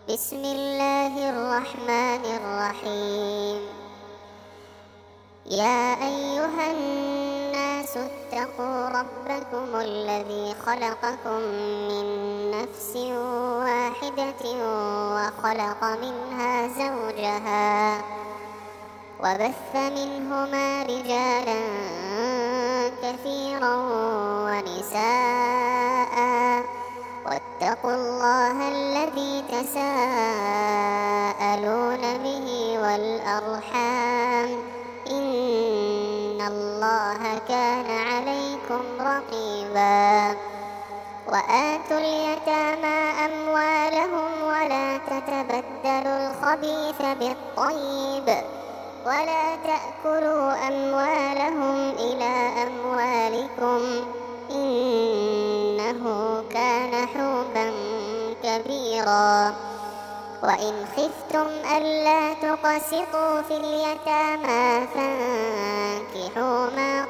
بسم الله الرحمن الرحيم. يا أيها الناس اتقوا ربكم الذي خلقكم من نفس واحدة وخلق منها زوجها وبث منهما رجالا كثيرا ونساء واتقوا الله الذي تساءلون به والأرحام إن الله كان عليكم رقيبا. وآتوا اليتامى أموالهم ولا تتبدلوا الخبيث بالطيب ولا تأكلوا أموالهم إلى أموالكم إنه كان حوبا كبيرا. وإن خفتم ألا تقسطوا في اليتامى فانكحوا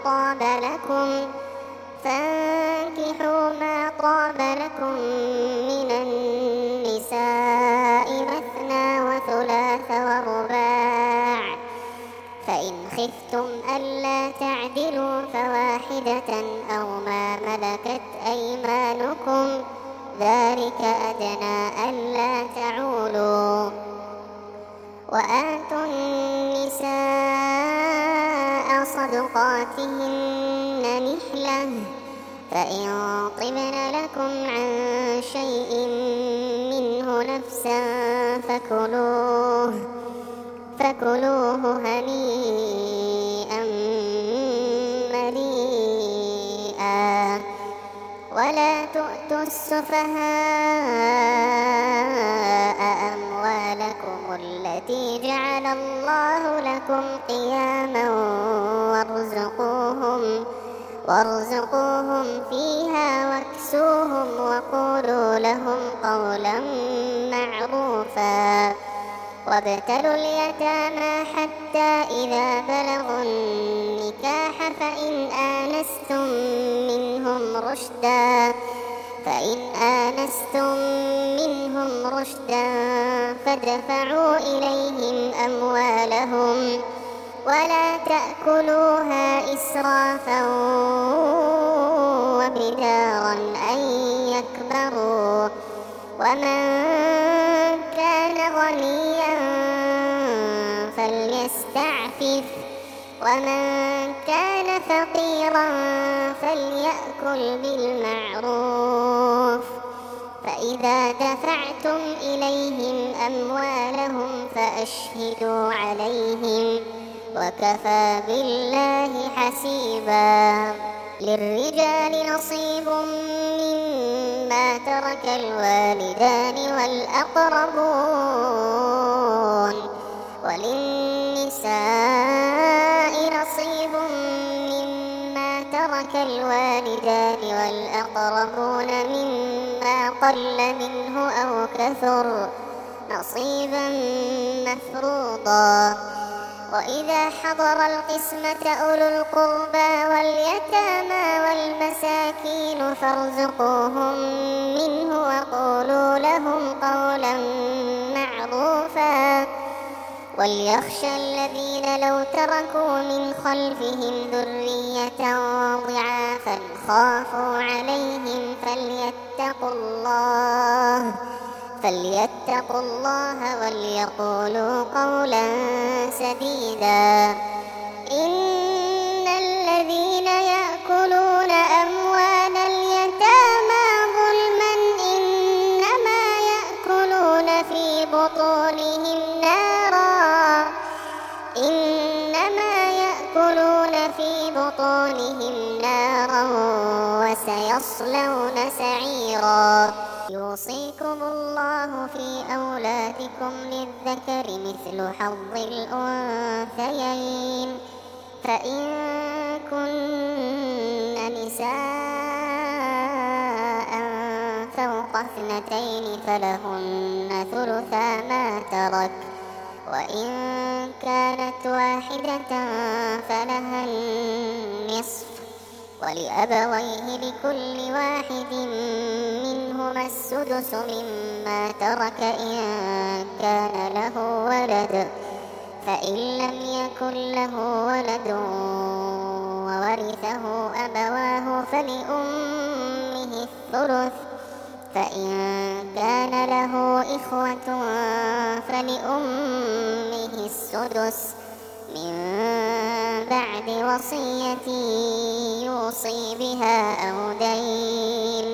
ما طاب لكم من النساء مثنى وثلاث ورباع، فإن خفتم ألا تعدلوا فواحدة أو ما ملكت أيمانكم ذلك أدنى ألا تعولوا. وآتوا النساء صدقاتهن نحلة فإن طبن لكم عن شيء منه نفسا فكلوه هنيئا مريئا. ولا تؤتوا السفهاء أموالكم التي جعل الله لكم قياما وارزقوهم فيها واكسوهم وقولوا لهم قولا معروفا. وابتلوا اليتامى حتى إذا بلغوا النكاح فإن آنستم منهم رشدا فادفعوا إليهم أموالهم ولا تأكلوها إسرافا وبدارا أن يكبروا. ومن كان غنيا فليستعفف ومن كان فقيرا فليأكل بالمعروف. فإذا دفعتم إليهم أموالهم فأشهدوا عليهم وكفى بالله حسيبا. للرجال نصيب مما ترك الوالدان والأقربون وللنساء نصيب مما ترك الوالدان والأقربون مما قل منه أو كثر نصيبا مفروضا. وإذا حضر القسمة أولو القربى واليتامى والمساكين فارزقوهم منه وقولوا لهم قولا معروفا. وليخشى الذين لو تركوا من خلفهم ذرية ضعافا خافوا عليهم فليتقوا الله وليقولوا قولا سديدا. إن الذين يأكلون أموال اليتامى ظلما إنما يأكلون في بطونهم نارا وسيصلون سعيرا. يوصيكم الله في أولادكم للذكر مثل حظ الأنثيين فإن كن نساء فوق اثنتين فلهن ثلثا ما ترك وإن كانت واحدة فلها النصف ولأبويه لكل واحد منهما السدس مما ترك إن كان له ولد، فإن لم يكن له ولد وورثه أبواه فلأمه الثلث، فإن كان له إخوة فلأمه السدس من بعد وصية يوصي بها أو دين.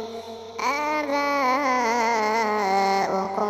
آباؤكم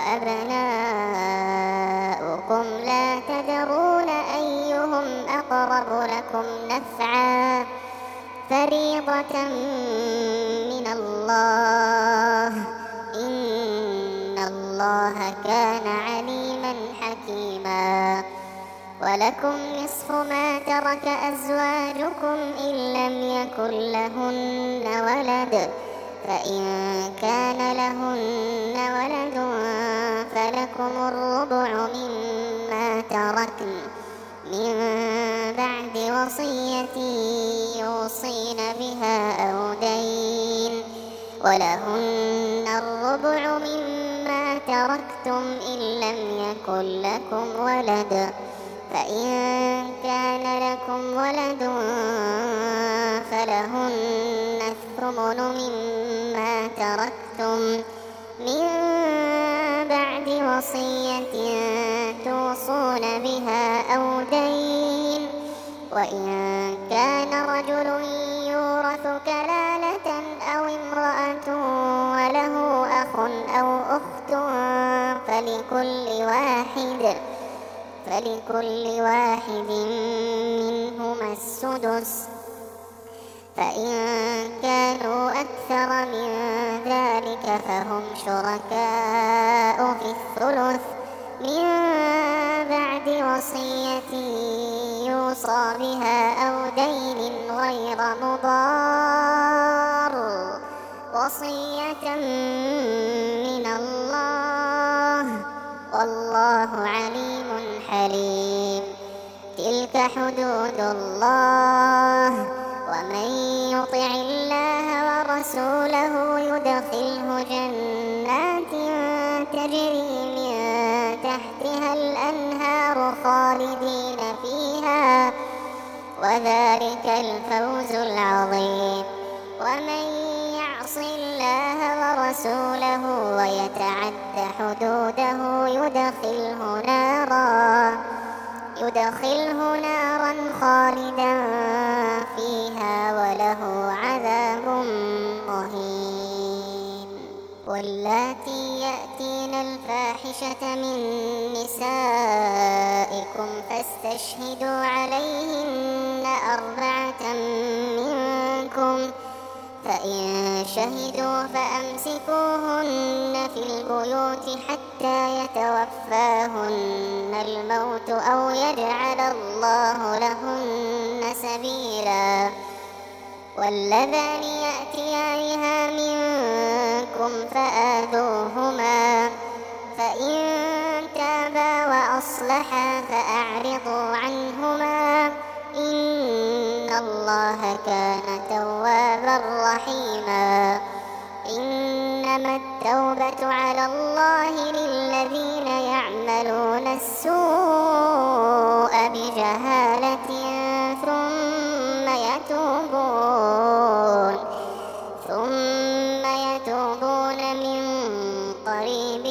وأبناؤكم لا تدرون أيهم أقرب لكم نفعا، فريضة من الله، إن الله كان عليما حكيما. ولكم نصف ما ترك أزواجكم إن لم يكن لهن ولد، فإن كان لهن ولد فلكم الربع مما تركن من بعد وصية يوصين بها أو دين، ولهن الربع مما تركتم إن لم يكن لكم ولد، فإن كان لكم ولد فلهن الثمن مما تركتم من بعد وصية توصون بها أو دين. وإن كان رجل يورث كلالة أو امرأة وله أخ أو أخت فلكل واحد منهما السدس، فإن كانوا أكثر من ذلك فهم شركاء في الثلث من بعد وصية يوصى بها أو دين غير مضار، وصية من الله، والله عليم حليم. تلك حدود الله، ومن يطع الله ورسوله يدخله جنات تجري من تحتها الأنهار خالدين فيها، وذلك الفوز العظيم. ومن يعص الله ورسوله ويتعد حدوده يدخله نارا خالدا فيها وله عذاب مهين. واللاتي يأتين الفاحشة من نسائكم فاستشهدوا عليهن 4 منكم، فإن شهدوا فأمسكوهن في البيوت حتى يتوفاهن الموت أو يجعل الله لهن سبيلا. واللذان يأتيانها منكم فآذوهما، فإن تابا وأصلحا فأعرضوا عنهما، إن الله كان توابا رحيما. إنما التوبة على الله للذين يعملون السوء بجهالة ثم يتوبون من قريب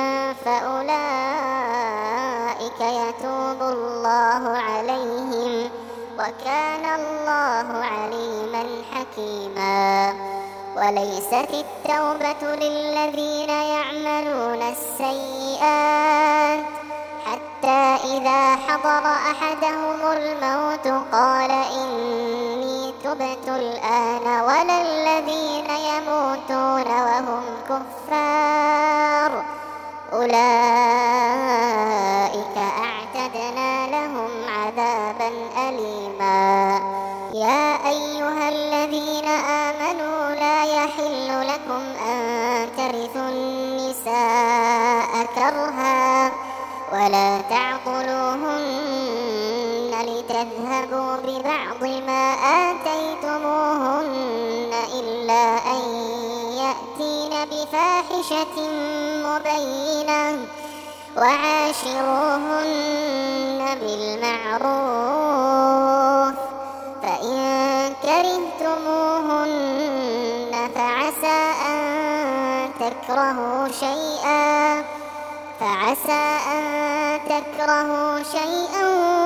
فأولئك يتوب الله عليهم، وكان الله عليما حكيما. وليست التوبة للذين يعملون السيئات حتى إذا حضر أحدهم الموت قال إني تبت الآن، ولا الذين يموتون وهم كفار أولئك أعتدنا لهم عذابا أليما. يا أيها الذين آمنوا لا يحل لكم أن ترثوا النساء كرها ولا تعضلوهن لتذهبوا كذبوا ببعض ما آتيتموهن إلا أن يأتين بفاحشة مبينة وعاشروهن بالمعروف فإن كرهتموهن فعسى أن تكرهوا شيئا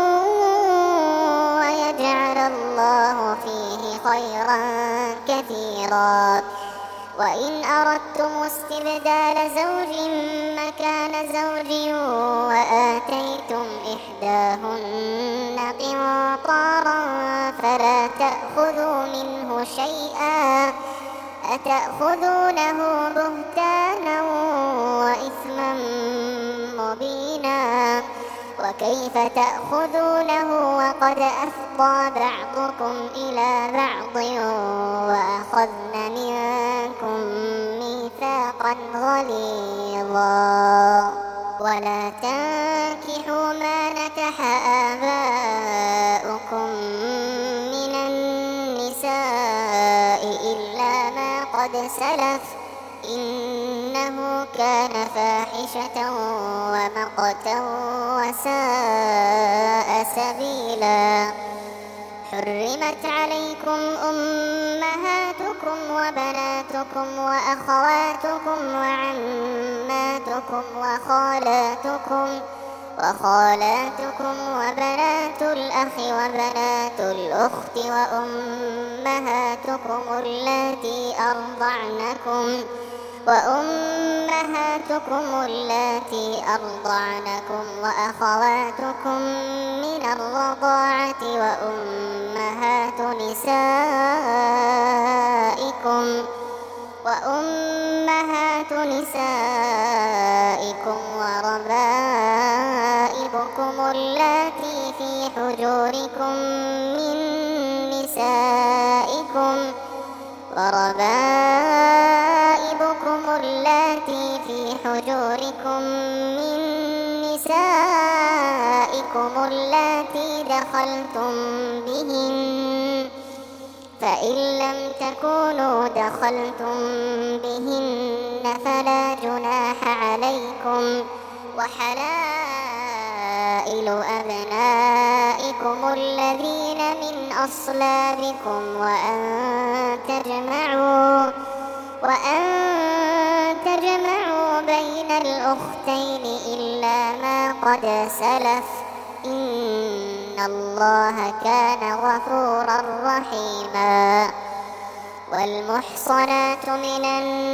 ويجعل الله فيه خيرا كثيرا. وإن أردتم استبدال زوج مكان زوج وآتيتم إحداهن قنطارا فلا تأخذوا منه شيئا أتأخذونه بهتانا وإثما مبينا وكيف تأخذونه وقد أفضى بعضكم إلى بعض وأخذن منكم ميثاقا غليظا. ولا تنكحوا ما نكح آباؤكم من النساء إلا ما قد سلف إنه كان فاحشة ومقتا وساء سبيلا. حرمت عليكم أمهاتكم وبناتكم وأخواتكم وعماتكم وخالاتكم وبنات الأخ وبنات الأخت وأمهاتكم اللاتي أرضعنكم وأخواتكم من الرضاعة وأمهات نسائكم وربائبكم اللاتي في حجوركم من نسائكم اللاتي دخلتم بهن فإن لم تكونوا دخلتم بهن فلا جناح عليكم. وحلائل أبنائكم الذين من أصلابكم وأن تجمعوا بين الأختين إلا ما قد سلف إن الله كان غفورا رحيما. والمحصنات من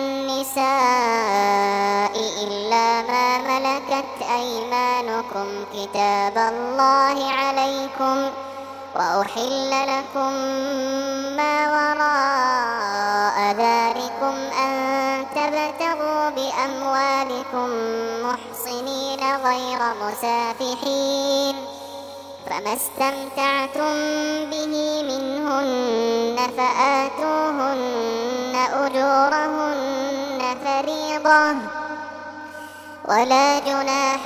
النساء إلا ما ملكت أيمانكم كتاب الله عليكم وأحل لكم ما وراء ذلكم أن تبتغوا بأموالكم محصنين غير مسافحين فما استمتعتم به منهن فآتوهن أجورهن فريضة ولا جناح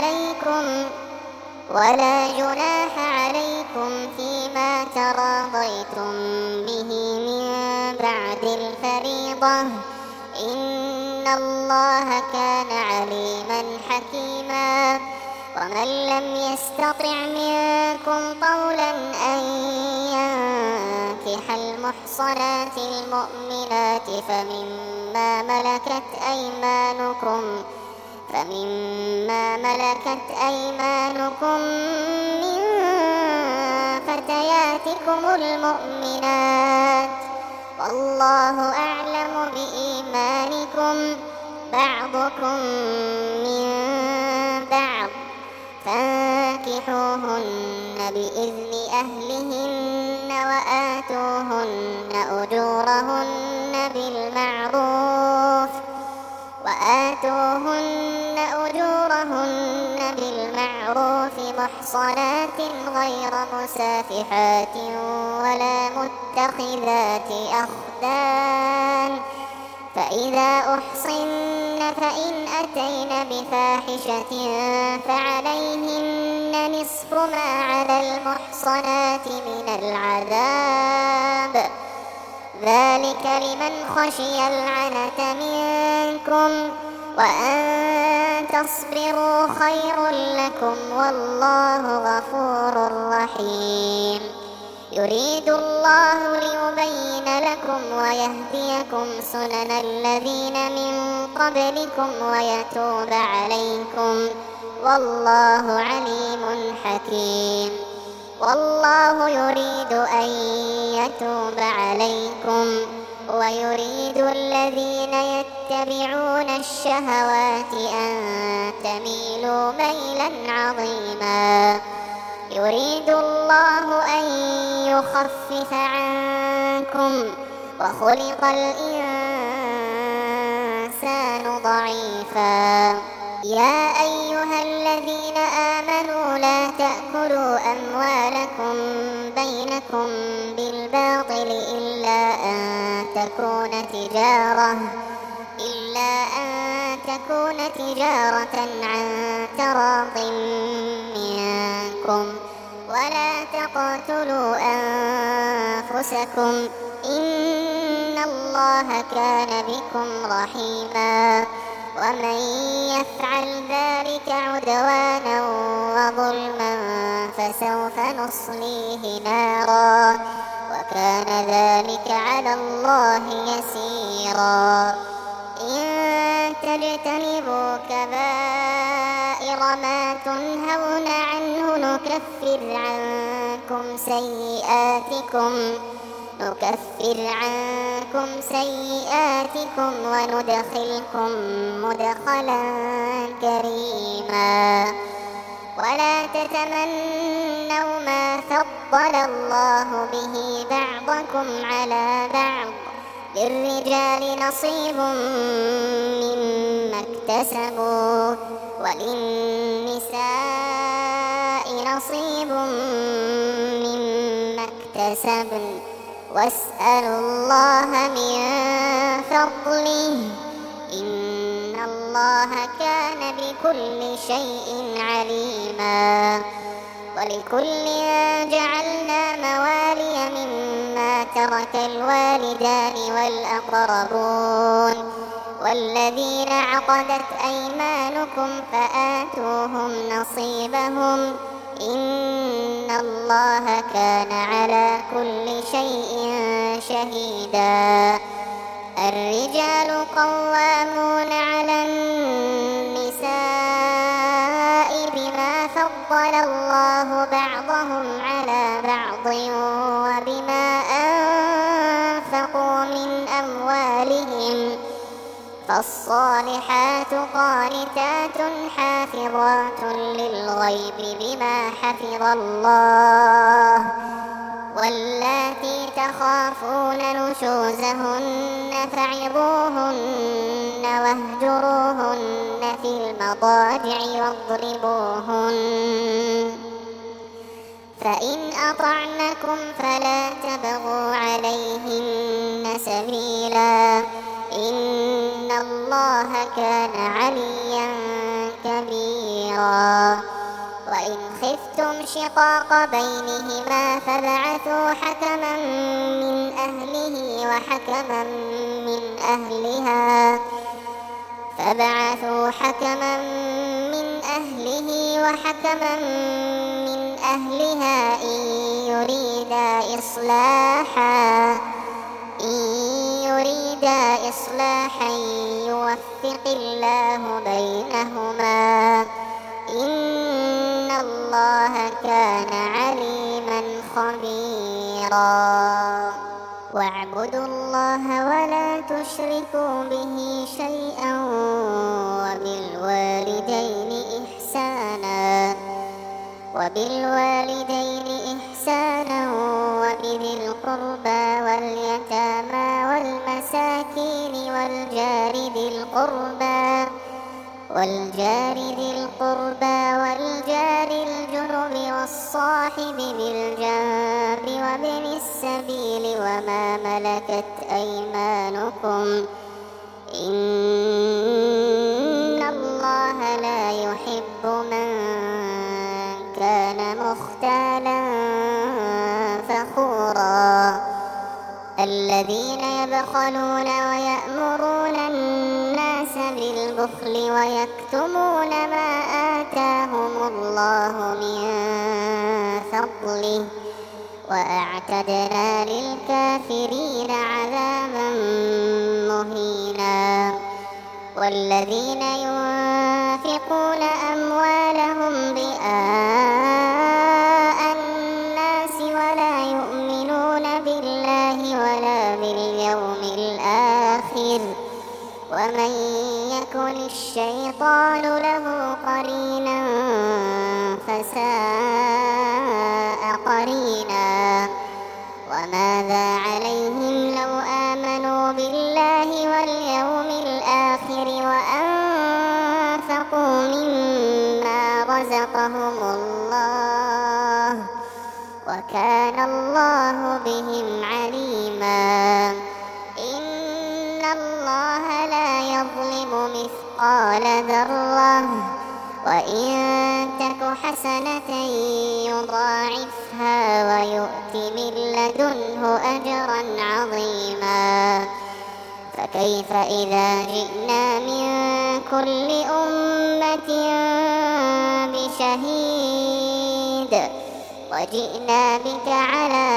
عليكم فيما تراضيتم به من بعد الفريضة إن الله كان عليما حكيما. ومن لم يستطع منكم طولا أن ينكح المحصنات المؤمنات فمما ملكت أيمانكم من فتياتكم المؤمنات والله أعلم بإيمانكم بعضكم من بعض فانكحوهن بإذن أهلهن وآتوهن أجورهن بالمعروف محصنات غير مسافحات ولا متخذات أخدان فإذا أحصن فإن أتين بفاحشة فعليهن نصف ما على المحصنات من العذاب، ذلك لمن خشي العنة منكم، وأن تصبروا خير لكم والله غفور رحيم. يريد الله ليبين لكم ويهديكم سنن الذين من قبلكم ويتوب عليكم، والله عليم حكيم. والله يريد أن يتوب عليكم ويريد الذين يتبعون الشهوات أن تميلوا ميلا عظيما. يريد الله أن يخفف عنكم وخلق الإنسان ضعيفا. يا أيها الذين آمنوا لا تأكلوا أموالكم بينكم بالباطل إلا أن تكون تجارة عن تراض منكم، ولا تقتلوا أنفسكم إن الله كان بكم رحيما. ومن يفعل ذلك عدوانا وظلما فسوف نصليه نارا، وكان ذلك على الله يسيرا. إن تجتنبوا كبائر ما تنهون عنه نكفر عنكم سيئاتكم وندخلكم مدخلا كريما. ولا تتمنوا ما فضل الله به بعضكم على بعض، للرجال نصيب مما اكتسبوا وللنساء نصيب مما اكتسبن، واسألوا الله من فضله إن الله كان بكل شيء عليما. ولكل جعلنا موالي مما ترك الوالدان والأقربون والذين عقدت أيمانكم فآتوهم نصيبهم إن الله كان على كل شيء شهيدا. الرجال قوامون على النساء بما فضل الله بعضهم على بعض وبما أنفقوا من أموالهم، فالصالحات قانتات حافظات للغيب بما حفظ الله، واللاتي تخافون نشوزهن فعظوهن واهجروهن في المضاجع واضربوهن، فإن أطعنكم فلا تبغوا عليهن سبيلا إن الله كان عليا كبيرا. وإن خفتم شقاق بينهما فابعثوا حكما من أهله وحكما من أهلها إن يريدا إصلاحا يوفق الله بينهما إن الله كان عليما خبيرا. واعبدوا الله ولا تشركوا به شيئا وبالوالدين إحسانا وبذي القربى واليتامى والمساكين والجار ذي القربى والجار الجنب والصاحب بالجنب وابن السبيل وما ملكت أيمانكم إن الله لا يحب من كان مختالا فخورا الذين يبخلون ويأمرون الناس بالبخل ويكتمون ما آتاهم الله من فضله وأعتدنا للكافرين عذابا مهينا والذين ينفقون أموالهم رئاء الناس ولا يؤمنون بالله ولا باليوم الآخر ومن يكن الشيطان له قرينا فساء قرينا وماذا عليهم لو آمنوا بالله واليوم الآخر وأنفقوا مما رزقهم الله وكان الله بهم عليما إن الله لا يظلم مثقال ذرة وإن تك حسنة يضاعفها ويؤت من لدنه أجرا عظيما فكيف إذا جئنا من كل أمة بشهيد وجئنا بك على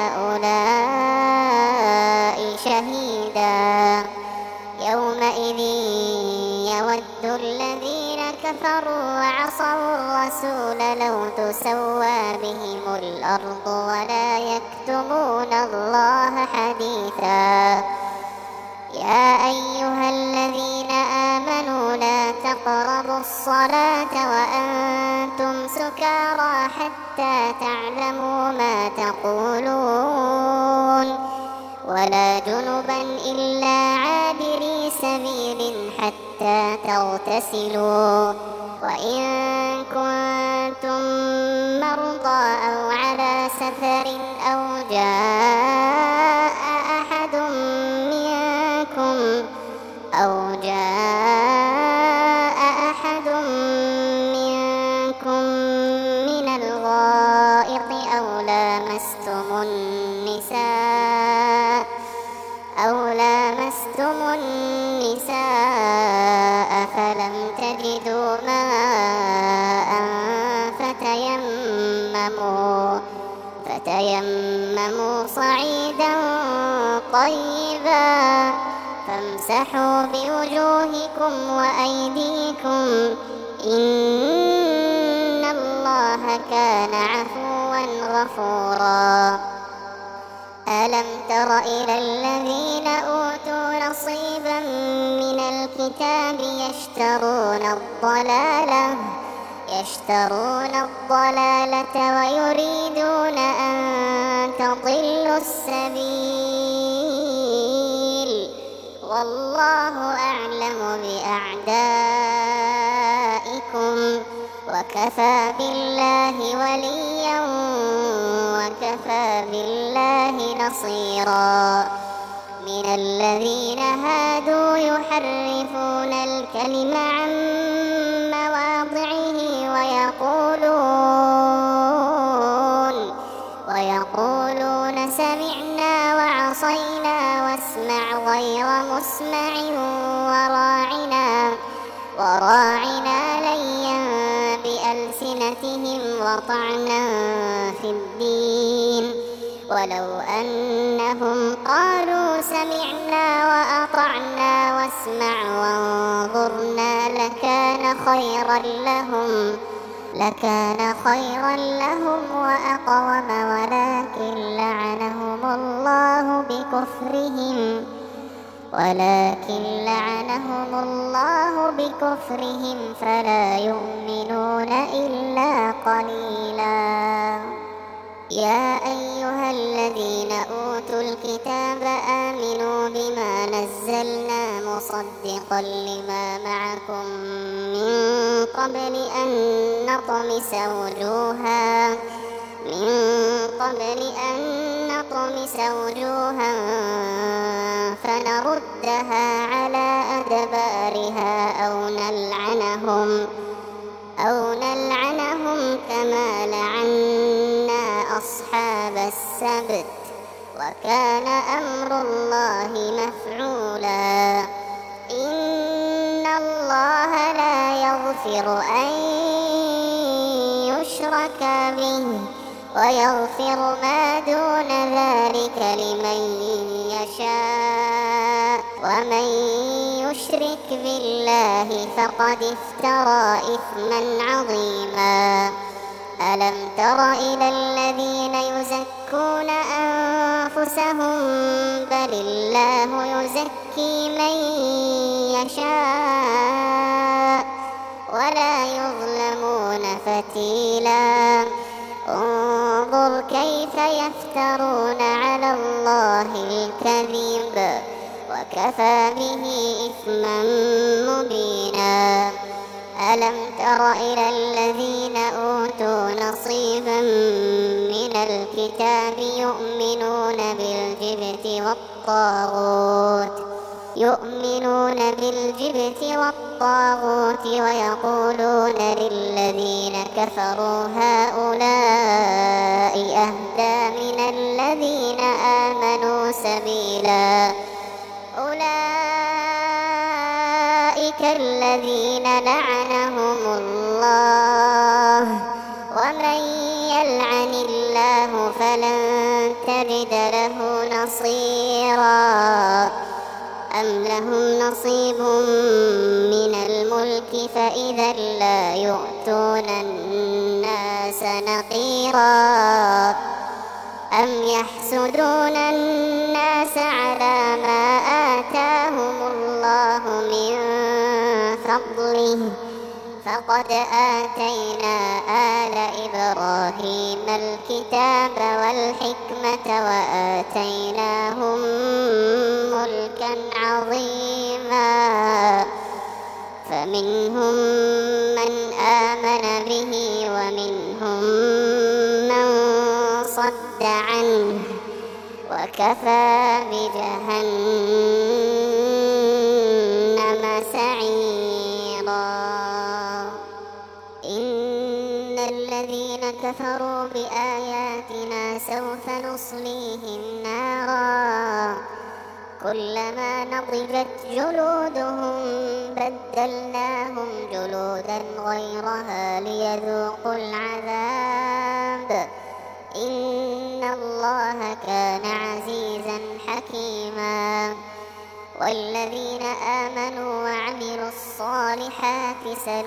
هؤلاء شهيدا يومئذ يود الذين كفروا وعصوا الرسول لو تسوى بهم الأرض ولا يكتمون الله حديثا يا أيها الذين آمنوا لا تقربوا الصلاة وأنتم سكارى حتى تعلموا ما تقولون ولا جنبا إلا عابري سبيل حتى تغتسلوا وإن كنتم مرضى أو على سفر أو جاء أحد منكم من الغائط أو لامستم النساء فلم تجدوا ماء فتيمموا صعيدا طيبا فامسحوا بوجوهكم وأيديكم إن الله كان عفوا غفورا ألم تر إلى الذين أوتوا نصيبا من الكتاب يشترون الضلالة ويريدون أن تضلوا السبيل والله أعلم بأعدائكم وكفى بالله وليا وكفى بالله نصيرا من الذين هادوا يحرفون الكلم عن مواضعه ويقولون سمعنا وعصينا واسمع غير مسمع وراعنا ليا بألسنتهم وطعنا في الدين ولو أنهم قالوا سمعنا وأطعنا واسمع وانظرنا لكان خيرا لهم وأقوم ولكن لعنهم الله بكفرهم فلا يؤمنون إلا قليلا يا أيها الذين أوتوا الكتاب آمنوا بما نزلنا مصدقا لما معكم من قبل أن نطمس وجوها فنرد نردها على أدبارها أو نلعنهم كما لعنا أصحاب السبت وكان أمر الله مفعولا. إن الله لا يغفر أن يشرك به ويغفر ما دون ذلك لمن يشاء ومن يشرك بالله فقد افترى إثما عظيما. ألم تر إلى الذين يزكون أنفسهم بل الله يزكي من يشاء ولا يظلمون فتيلا. انظر كيف يفترون على الله الكذب وكفى به إثما مبينا. ألم تر إلى الذين أوتوا نصيبا من الكتاب يؤمنون بالجبت والطاغوت ويقولون للذين كفروا هؤلاء أهدى من الذين آمنوا سبيلا. أولئك الذين لعنهم الله ومن يلعن الله فلن تجد له نصيرا. أم لهم نصيب من الملك فإذا لا يؤتون الناس نقيرا. أم يحسدون الناس على ما آتاهم الله من فضله فقد آتينا آل إبراهيم الكتاب والحكمة وآتيناهم ملكا عظيما. فمنهم من آمن به ومنهم من صد عنه وكفى بجهنم سعيرا. إن الذين كفروا بآياتنا سوف نصليهم نارا كلما نضجت جلودهم بدلناهم جلودا غيرها ليذوقوا العذاب إن الله كان عزيزا حكيما. والذين آمنوا وعملوا الصالحات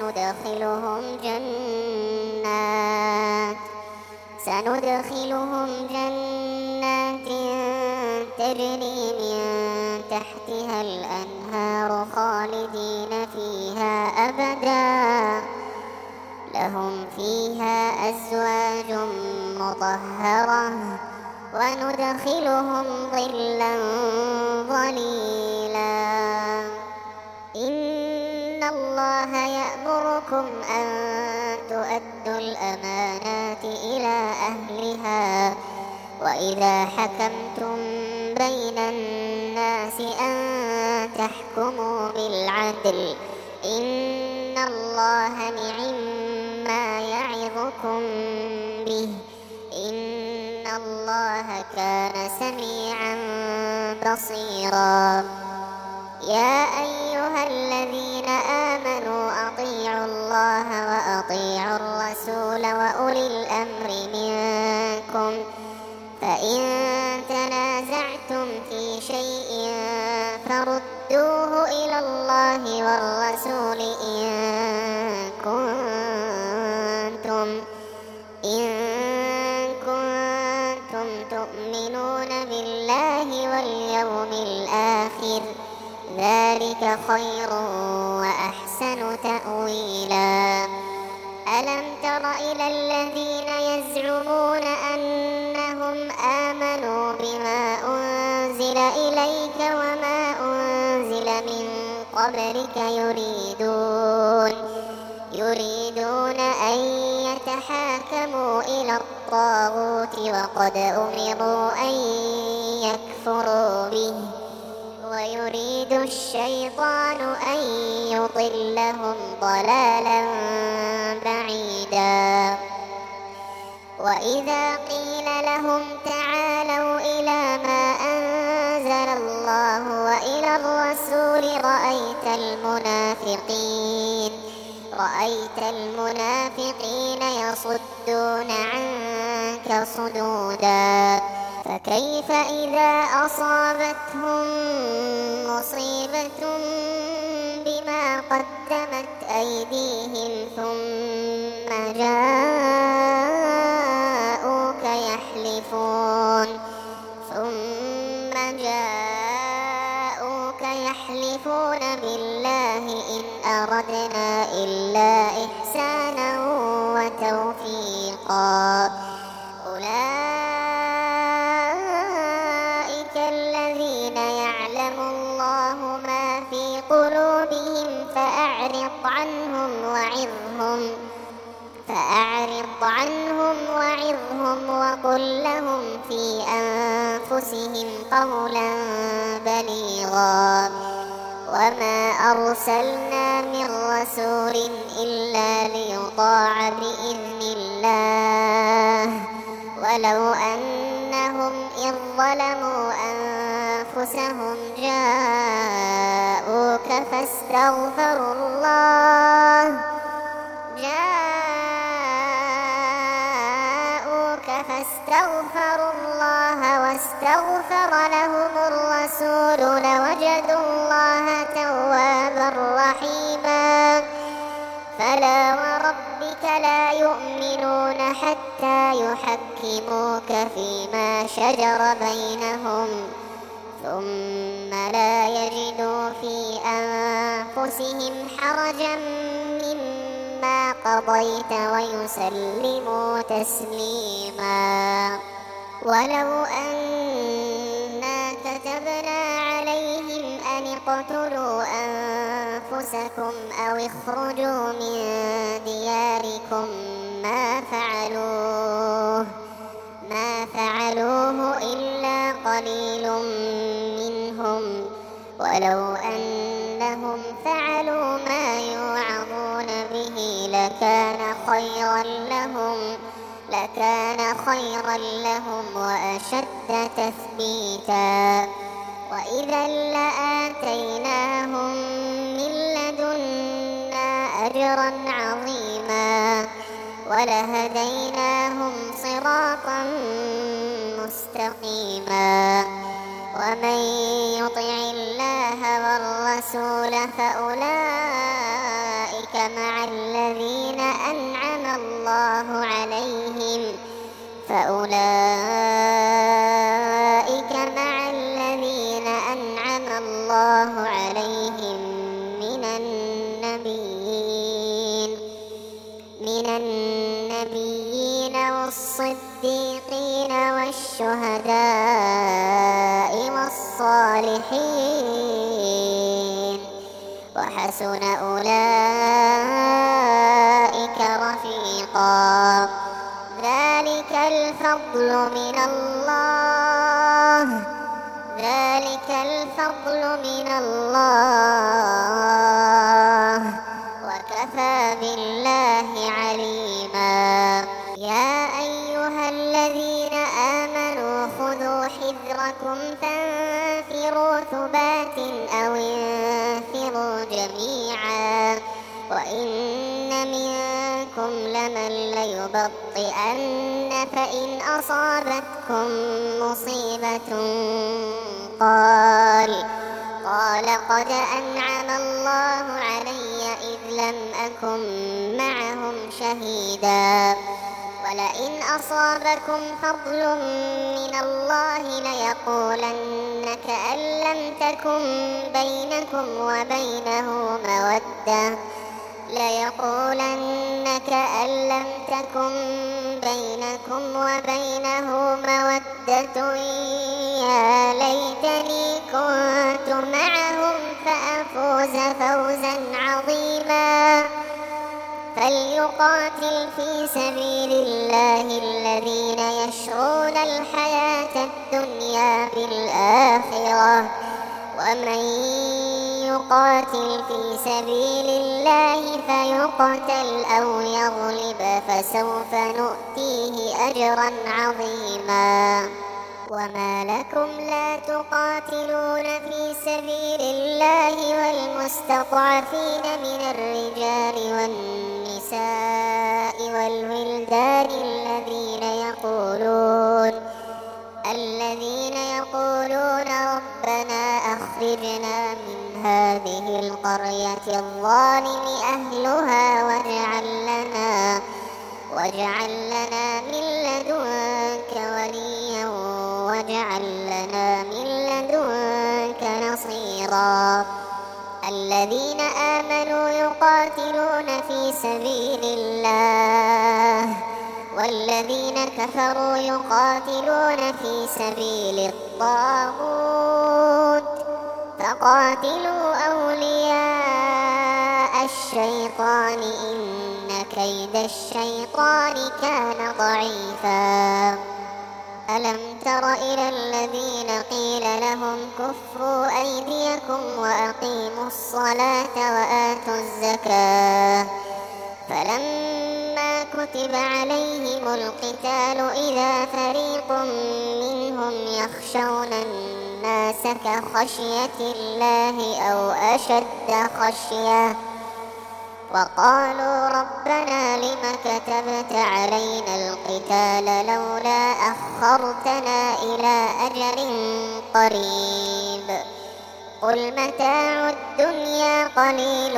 سندخلهم جنات تجري من تحتها الأنهار خالدين فيها أبدا لهم فيها أزواج مطهرة وندخلهم ظلا ظليلا. إن الله يأمركم أن تؤدوا الأمانات إلى أهلها وإذا حكمتم بين الناس أن تحكموا بالعدل إن الله نعما يعظكم به إن الله كان سميعا بصيرا. يا أيها الذين آمنوا أطيعوا الله وأطيعوا الرسول وأولي الأمر منكم فإن تنازعتم في شيء فردوه إلى الله والرسول إن كنتم تؤمنون بالله واليوم الآخر ذلك خير وأحسن تأويلا. ألم تر إلى الذين يزعمون أنهم آمنوا بما أنزل إليك وما أنزل من قبلك يريدون أن يتحاكموا إلى الطاغوت وقد أمروا أن يكفروا به ويريد الشيطان أن يضلهم ضلالا بعيدا. وإذا قيل لهم تعالوا إلى ما أنزل الله وإلى الرسول رأيت المنافقين يصدون عنك صدودا. فكيف إذا أصابتهم مصيبة بما قدمت أيديهم ثم جاءوك يحلفون بالله إن أردنا إلا إحسانا وتوفيقا. أولئك الذين يعلم الله ما في قلوبهم فأعرض عنهم وعظهم وقل لهم في أنفسهم قولا بليغا. وما أرسلنا من رسول إلا ليطاع بإذن الله ولو أنهم إذ ظلموا أنفسهم جاءوك فاستغفروا الله واستغفر لهم الرسول لوجدوا الله توابا رحيما. فلا وربك لا يؤمنون حتى يحكموك فيما شجر بينهم ثم لا يجدوا في أنفسهم حرجا مما قضيت ويسلموا تسليما. ولو أنا كتبنا عليهم أن اقتلوا أنفسكم أو اخرجوا من دياركم ما فعلوه إلا قليل منهم ولو أنهم فعلوا ما يوعظون به لكان خيرا لهم وأشد تثبيتا. وإذا لآتيناهم من لدنا أجرا عظيما ولهديناهم صراطا مستقيما. ومن يطع الله والرسول فأولئك مع الذين أنعم الله عليهم من النبيين والصديقين والشهداء والصالحين وحسن أولئك رفيقا. ذلك الفضل من الله وكفى بالله عليما. يا أيها الذين آمنوا خذوا حذركم فانفروا ثبات أو انفروا جميعا. وإن منكم لمن ليبطئن فإن أصابتكم مصيبة قال قد أنعم الله علي إذ لم أكن معهم شهيدا. ولئن أصابكم فضل من الله ليقولن كأن لم تكن بينكم وبينه مودة يا ليتني كنت معهم فأفوز فوزا عظيما. فليقاتل في سبيل الله الذين يشرون الحياة الدنيا بالآخرة ومن يقاتل في سبيل الله فيقتل أو يغلب فسوف نؤتيه أجرا عظيما. وما لكم لا تقاتلون في سبيل الله والمستضعفين من الرجال والنساء والولدان الذين يقولون ربنا أخرجنا من هذه القرية الظالم أهلها واجعل لنا من لدنك وليا واجعل لنا من لدنك نصيرا. الذين آمنوا يقاتلون في سبيل الله والذين كفروا يقاتلون في سبيل الطاغوت فقاتلوا أولياء الشيطان إن كيد الشيطان كان ضعيفا. ألم تر إلى الذين قيل لهم كفوا أيديكم وأقيموا الصلاة وآتوا الزكاة فلما كتب عليهم القتال إذا فريق منهم يخشون الناس كخشية الله أو أشد خشية وقالوا ربنا لم كتبت علينا القتال لولا أخرتنا إلى أجل قريب قل متاع الدنيا قليل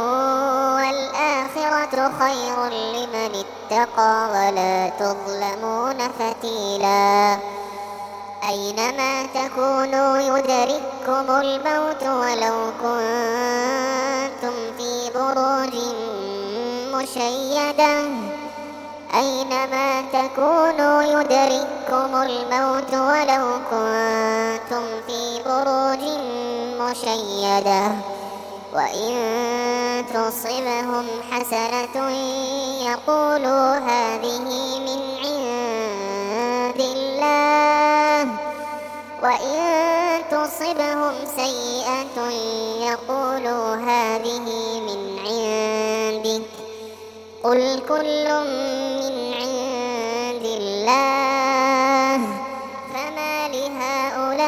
والآخرة خير لمن اتقى ولا تظلمون فتيلا. أينما تكونوا يدرككم الموت ولو كنتم في بروج مشيدة أينما تكونوا يدرككم الموت ولو كنتم في بروج مشيدة وإن تصبهم حسنة يقولوا هذه من عند الله وإن تصبهم سيئة يقولوا هذه من عندك قل كل من عند الله فما لهؤلاء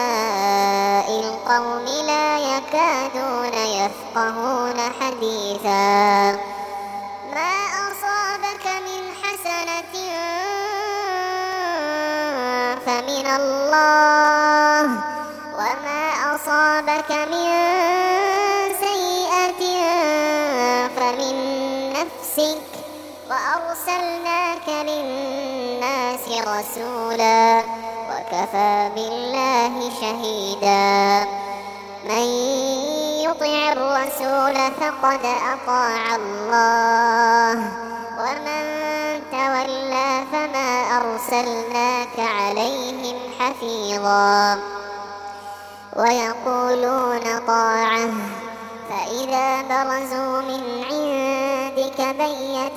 القوم لا يكادون يفقهون حديثا. ما أصابك من حسنة فمن الله وما أصابك من سيئة فمن نفسك وأرسلناك للناس رسولا وكفى بالله شهيدا. من يطع الرسول فقد أطاع الله ومن تولى فما أرسلناك عليهم حفيظا. ويقولون طاعة فإذا برزوا من عندك بيت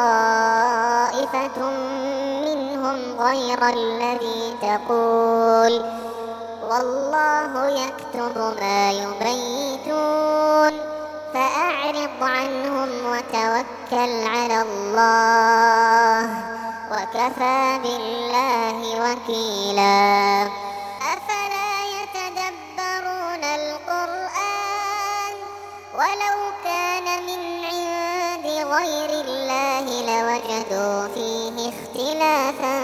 طائفة منهم غير الذي تقول والله يكتب ما يبيتون فأعرض عنهم وتوكل على الله وكفى بالله وكيلا. أفلا يتدبرون القرآن ولو كان من عند غير الله لوجدوا فيه اختلافا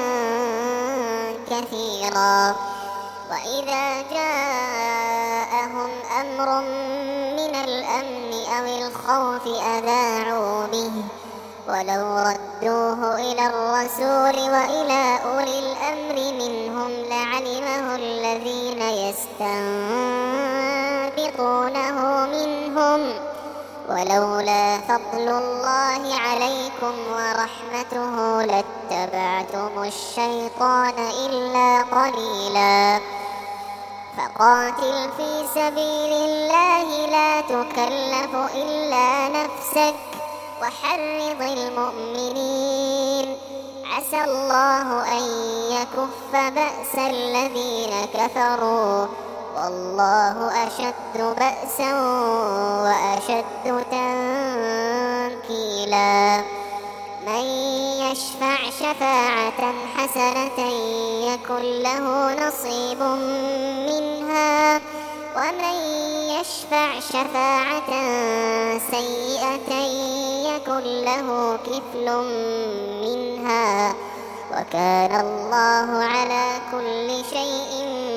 كثيرا. وإذا جاءهم أمر من الأمن أو الخوف أذاعوا به ولو ردوه إلى الرسول وإلى أولي الأمر منهم لعلمه الذين يستنبطونه منهم ولولا فضل الله عليكم ورحمته لاتبعتم الشيطان إلا قليلا. فقاتل في سبيل الله لا تكلف إلا نفسك وحرض المؤمنين عسى الله أن يكف بأس الذين كفروا والله أشد بأسا وأشد تنكيلا. من يشفع شفاعة حسنة يكن له نصيب منها، ومن يشفع شفاعة سيئة يكن له كفل منها، وكان الله على كل شيء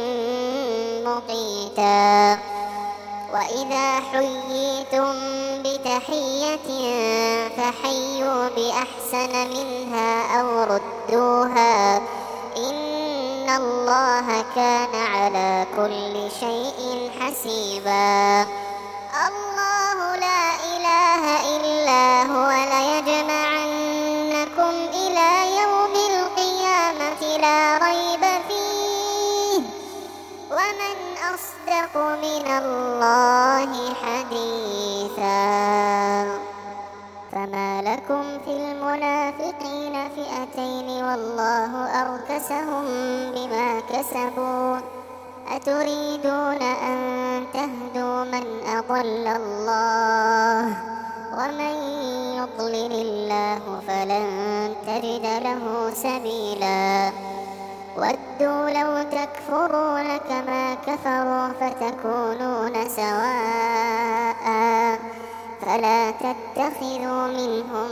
مقيتا. وإذا حييتم بتحية فحيوا بأحسن منها أو ردوها، إن الله كان على كل شيء حسيبا. الله لا إله إلا هو ليجمعنكم إلى يوم القيامة لا ريب فيه، ومن أصدق من الله حديثا. فما لكم في المنافقين فئتين والله أركسهم بما كسبوا، أتريدون أن تهدوا من أضل الله، ومن يضلل الله فلن تجد له سبيلا. ودوا لو تكفرون كما كفروا فتكونون سواء، فلا تتخذوا منهم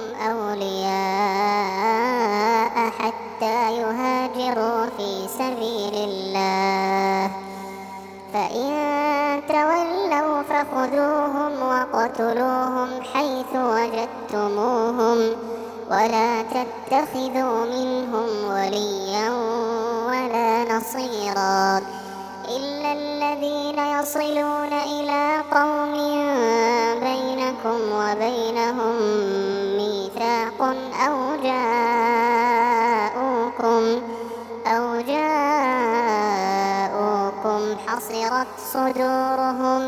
أولياء حتى يهاجروا في سبيل الله، فإن تولوا فخذوهم وقتلوهم حيث وجدتموهم، ولا تتخذوا منهم وليا ولا نصيرا، إلا الذين يصلون إلى قوم بينكم وبينهم ميثاق أو جاءوكم حصرت صدورهم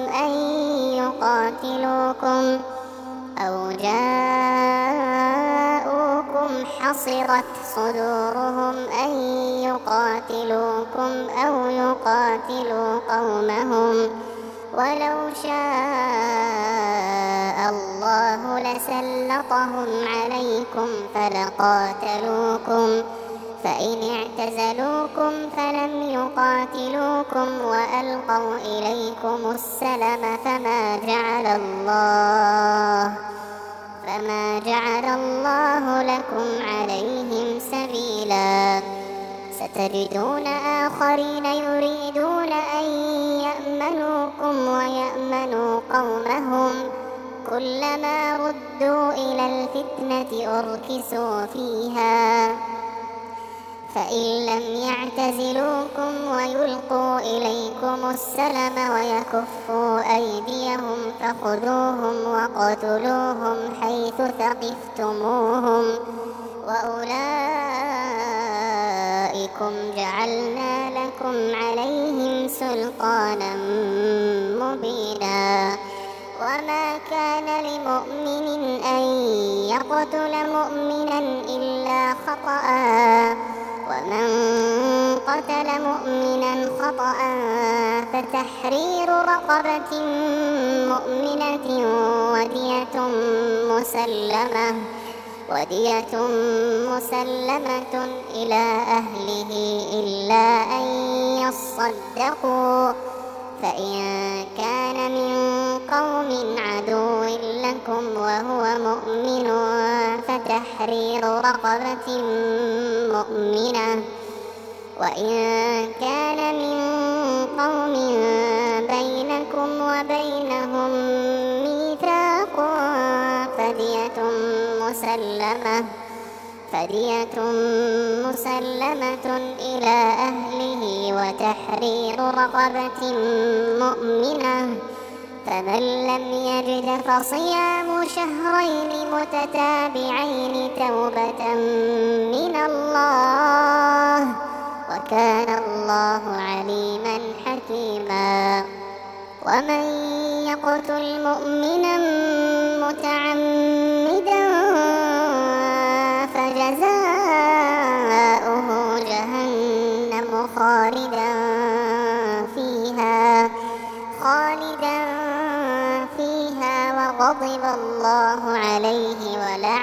أن يقاتلوكم أو يقاتلوا قومهم، ولو شاء الله لسلطهم عليكم فلقاتلوكم، فإن اعتزلوكم فلم يقاتلوكم وألقوا إليكم السلم فما جعل الله لكم عليهم سبيلا. ستجدون آخرين يريدون أن يأمنوكم ويأمنوا قومهم، كلما ردوا إلى الفتنة أركسوا فيها، فإن لم يعتزلوكم ويلقوا إليكم السلم ويكفوا أيديهم فخذوهم وقتلوهم حيث ثقفتموهم، وأولئكم جعلنا لكم عليهم سلطانا مبينا. وما كان لمؤمن أن يقتل مؤمنا إلا خطأ، ومن قتل مؤمنا خطأ فتحرير رقبة مؤمنة ودية مسلمة إلى أهله إلا أن يصدقوا، فإن كان من قوم عدو لكم وهو مؤمن فتحرير رقبة مؤمنة، وإن كان من قوم بينكم وبينهم ميثاق فدية مسلمة إلى أهله وتحرير رقبة مؤمنة، فمن لم يجد فصيام شهرين متتابعين توبة من الله، وكان الله عليما حكيما. ومن يقتل مؤمنا متعمدا فجزاؤه جهنم خالدا فيها غضب الله عليه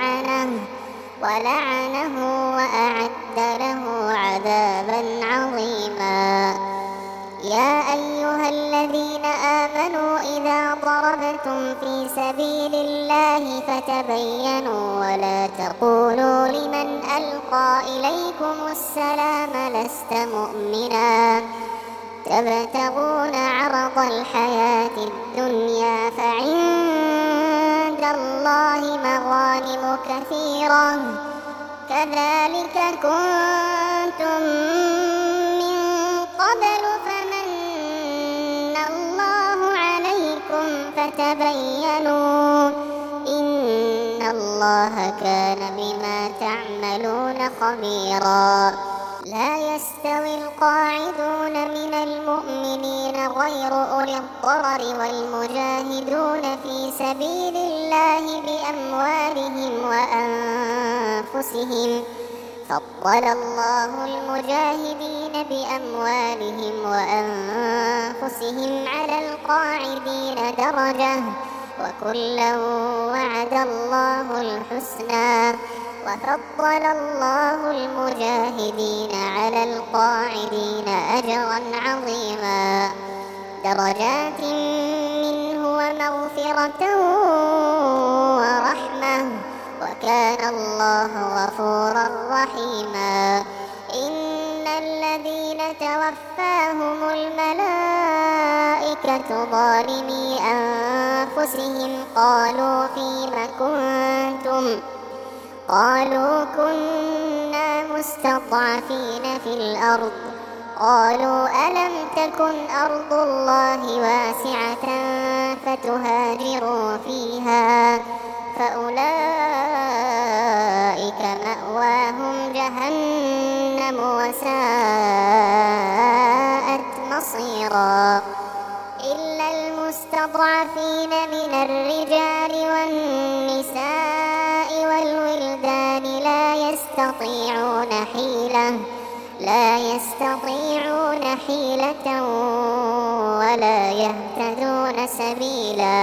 ولعنه وأعد له عذابا عظيما. يا أيها الذين آمنوا إذا ضربتم في سبيل الله فتبينوا ولا تقولوا لمن ألقى إليكم السلام لست مؤمنا تبتغون عرض الحياة الدنيا فعند الله مغانم كثيرة كذلك كنتم من قبل فمن الله عليكم فتبينوا إن الله كان بما تعملون خبيرا. لا يستوي القاعدون من المؤمنين غير أولي الضرر والمجاهدون في سبيل الله بأموالهم وأنفسهم فضل الله المجاهدين بأموالهم وأنفسهم على القاعدين درجة وكلا وعد الله الحسنى وفضل الله المجاهدين على القاعدين أجرا عظيما درجات منه ومغفرة ورحمة وكان الله غفورا رحيما. إن الذين توفاهم الملائكة ظالمي أنفسهم قالوا فيم كنتم قالوا كنا مستضعفين في الأرض قالوا ألم تكن أرض الله واسعة فتهاجروا فيها فأولئك مأواهم جهنم وساءت مصيرا. إلا المستضعفين من الرجال والنساء والولدان لا يستطيعون حيلة ولا يهتدون سبيلا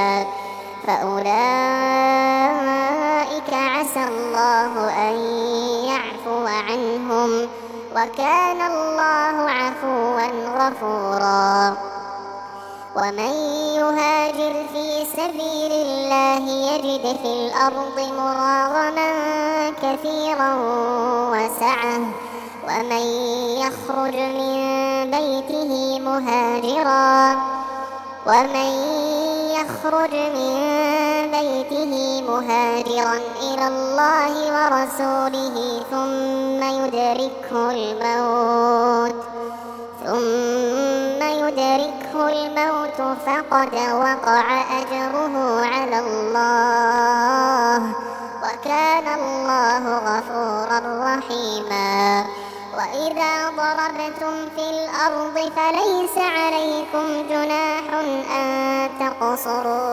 فأولئك عسى الله أن يعفو عنهم وكان الله عفوا غفورا. ومن يهاجر في سبيل الله يجد في الأرض مراغما كثيرا وسعة ومن يخرج من بيته مهاجرا إلى الله ورسوله ثم يدركه الموت فقد وقع أجره على الله وكان الله غفورا رحيما. وإذا ضربتم في الأرض فليس عليكم جناح أن تقصروا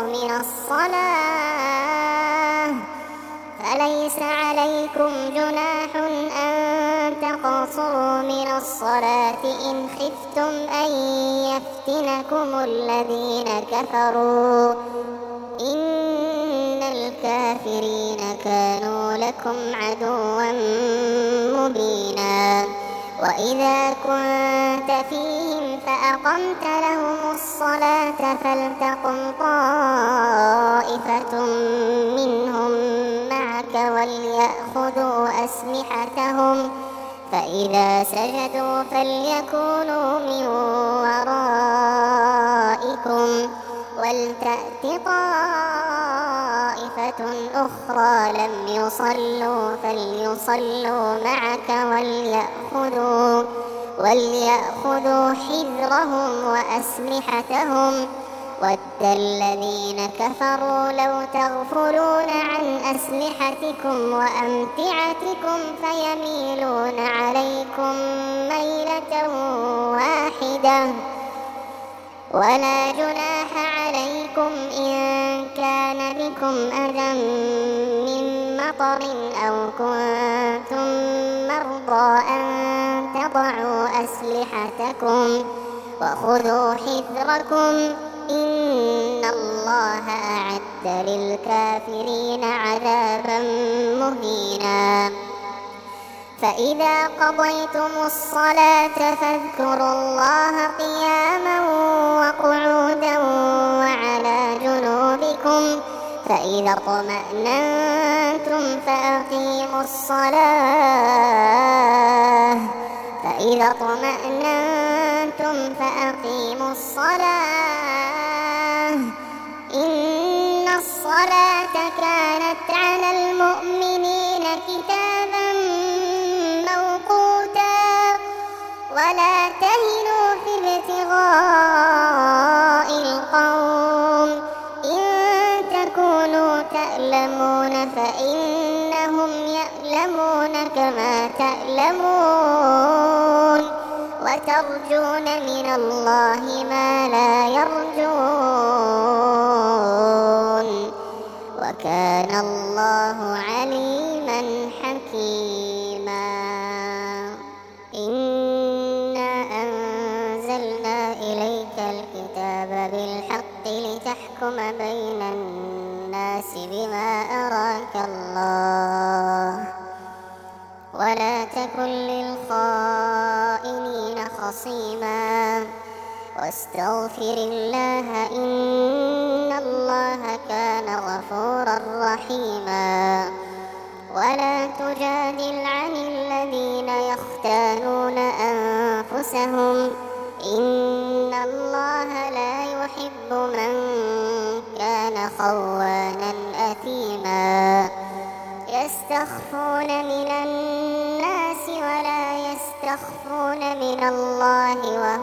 من الصلاة إن خفتم أن يفتنكم الذين كفروا إن الكافرين كانوا لكم عدوا مبينا. وإذا كنت فيهم فأقمت لهم الصلاة فلتقم طائفة منهم معك وليأخذوا أسلحتهم فإذا سجدوا فليكونوا من ورائكم ولتأت طائفة أخرى لم يصلوا فليصلوا معك وليأخذوا حذرهم وأسلحتهم ود الذين كفروا لو تغفلون عن أسلحتكم وأمتعتكم فيميلون عليكم ميلة واحدة ولا جناح عليكم إن كان بكم أذى من مطر أو كنتم مرضى أن تضعوا أسلحتكم وخذوا حذركم إن إن الله أعد للكافرين عذابا مهينا. فإذا قضيتم الصلاة فاذكروا الله قياما وقعودا وعلى جنوبكم، فإذا اطمأننتم فأقيموا الصلاة إن الصلاة كانت على المؤمنين كتابا موقوتا. ولا تهنوا في ابتغاء القوم، إن تكونوا تألمون فإنهم يألمون كما تألمون، وترجون من الله ما لا يرجون، وكان الله عليما حكيما. إنا أنزلنا إليك الكتاب بالحق لتحكم بين الناس بما أراك الله، ولا تكن للخائنين خصيما، واستغفر الله إن الله كان غفورا رحيما. ولا تجادل عن الذين يختانون أنفسهم، إن الله لا يحب من كان خوانا أثيما. يستخفون من الناس ولا يستخفون من الله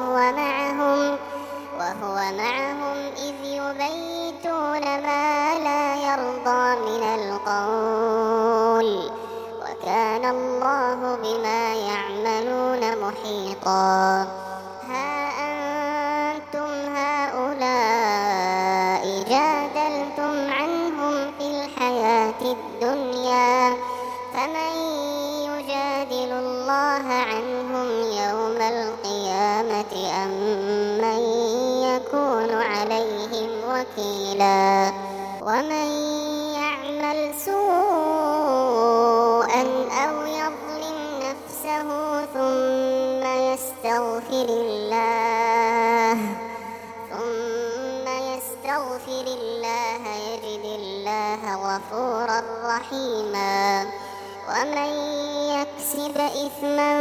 وهو معهم إذ يبيتون ما لا يرضى من القول، وكان الله بما يعملون محيطا. ها أنتم هؤلاء جادلتم عنهم في الحياة الدنيا، فمن يجادل الله عنهم يوم القيامة أم من يكون عليهم وكيلا. ومن يعمل سوءا أو يظلم نفسه ثم يستغفر الله يجد الله غفورا رحيما. ومن يكسب إثما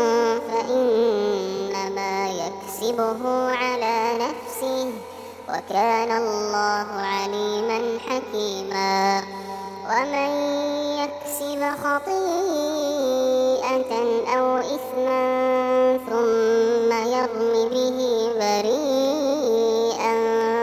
فإنما يكسبه على نفسه، وكان الله عليما حكيما. ومن يكسب خطيئة أو إثما ثم يرم به بريئا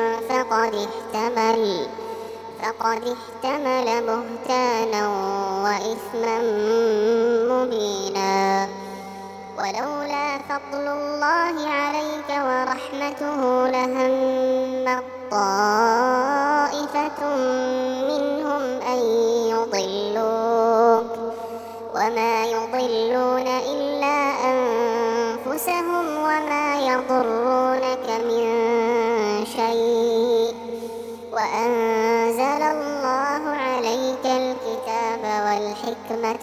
فقد احتمل بهتانا وإثما مبينا. ولولا فضل الله عليك ورحمته لهم طائفة منهم أن يضلوك، وما يضلون إلا أنفسهم وما يضرونك من شيء. وأنزل الله عليك الكتاب والحكمة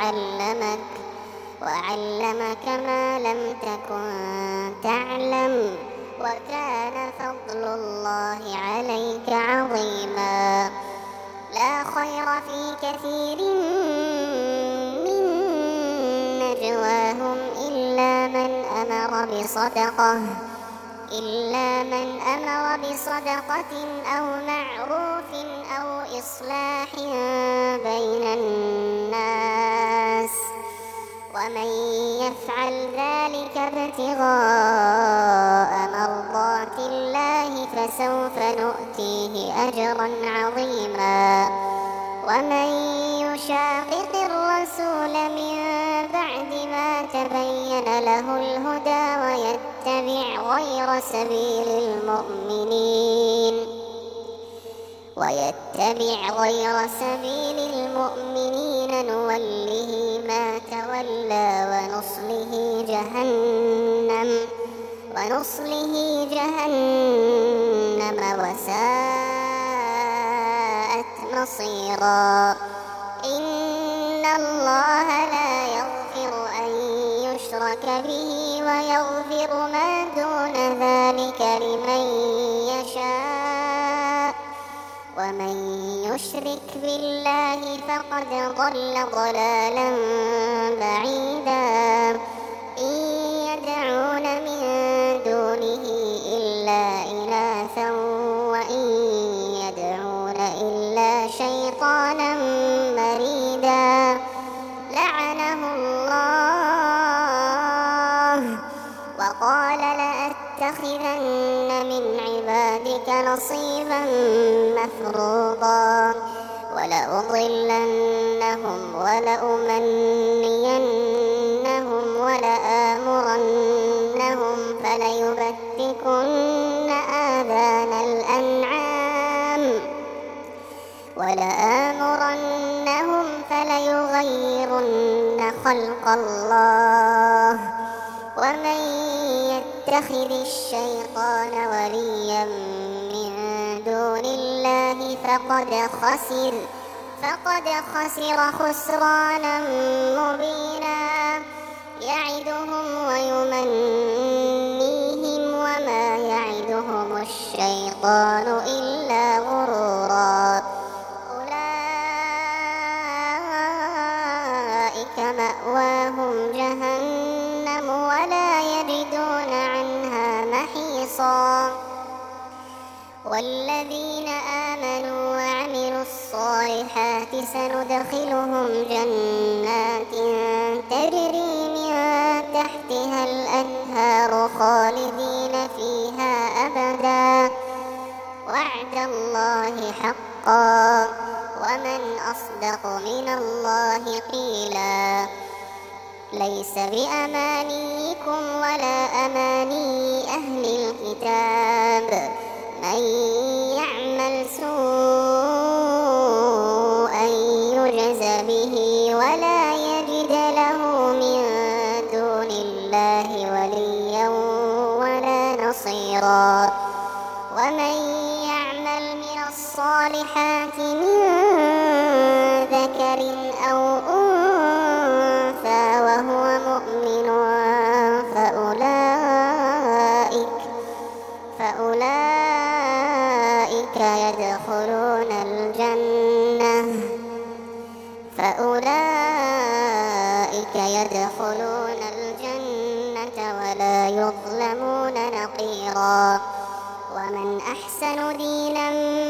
وعلمك ما لم تكن تعلم، وكان فضل الله عليك عظيما. لا خير في كثير من نجواهم إلا من أمر بصدقة أو معروف أو إصلاح بين الناس، ومن يفعل ذلك ابتغاء مرضات الله فسوف نؤتيه أجرا عظيما. ومن يشاقق الرسول من بعد ما تبين له الهدى ويتبع غير سبيل المؤمنين نوله ما تولى ونصله جهنم ونصله جهنم وساءت مصيرا. إن الله لا يغفر أن يشرك به ويغفر ما دون ذلك لمن يشاء، ومن يشرك بالله فقد ضل ضلالا بعيدا. إن يدعون من دونه إلا إناثا وإن يدعون إلا شيطانا مريدا. لعنه الله وقال لأتخذن من عبادك نصيبا مفروضا ولأضلنهم ولأمنينهم ولآمرنهم فليبتكن آذان الأنعام ولآمرنهم فليغيرن خلق الله. ومن يتخذ الشيطان وليا من دون الله فقد خسر خسرانا مبينا. يعدهم ويمنيهم وما يعدهم الشيطان إلا غرورا. أولئك مأواهم جهنم ولا يجدون عنها محيصا. والذين آمنوا وعملوا الصالحات سندخلهم جنات تجري من تحتها الأنهار خالدين فيها أبدا. وعد الله حقا ومن أصدق من الله قيلا. ليس بأمانيكم ولا أماني أهل الكتاب. من يعمل سوءا يجز به ولا يجد له من دون الله وليا ولا نصيرا. ومن يعمل من الصالحات من ذكر أو أنثى وهو مؤمن فأولئك يدخلون الجنة ولا يظلمون نقيرا. ومن أحسن دينا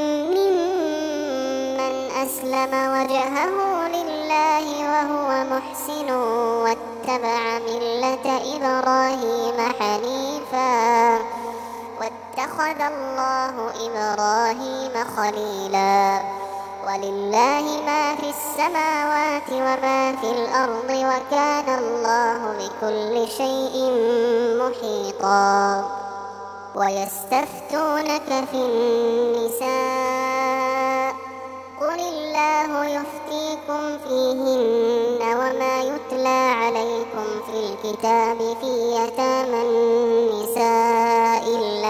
ممن أسلم وجهه لله وهو محسن واتبع ملة إبراهيم حنيفا واتخذ الله إبراهيم خليلا. ولله ما في السماوات وما في الأرض وكان الله بكل شيء محيطا. ويستفتونك في النساء قل الله يفتيكم فيهن وما يتلى عليكم في الكتاب في يتامى النساء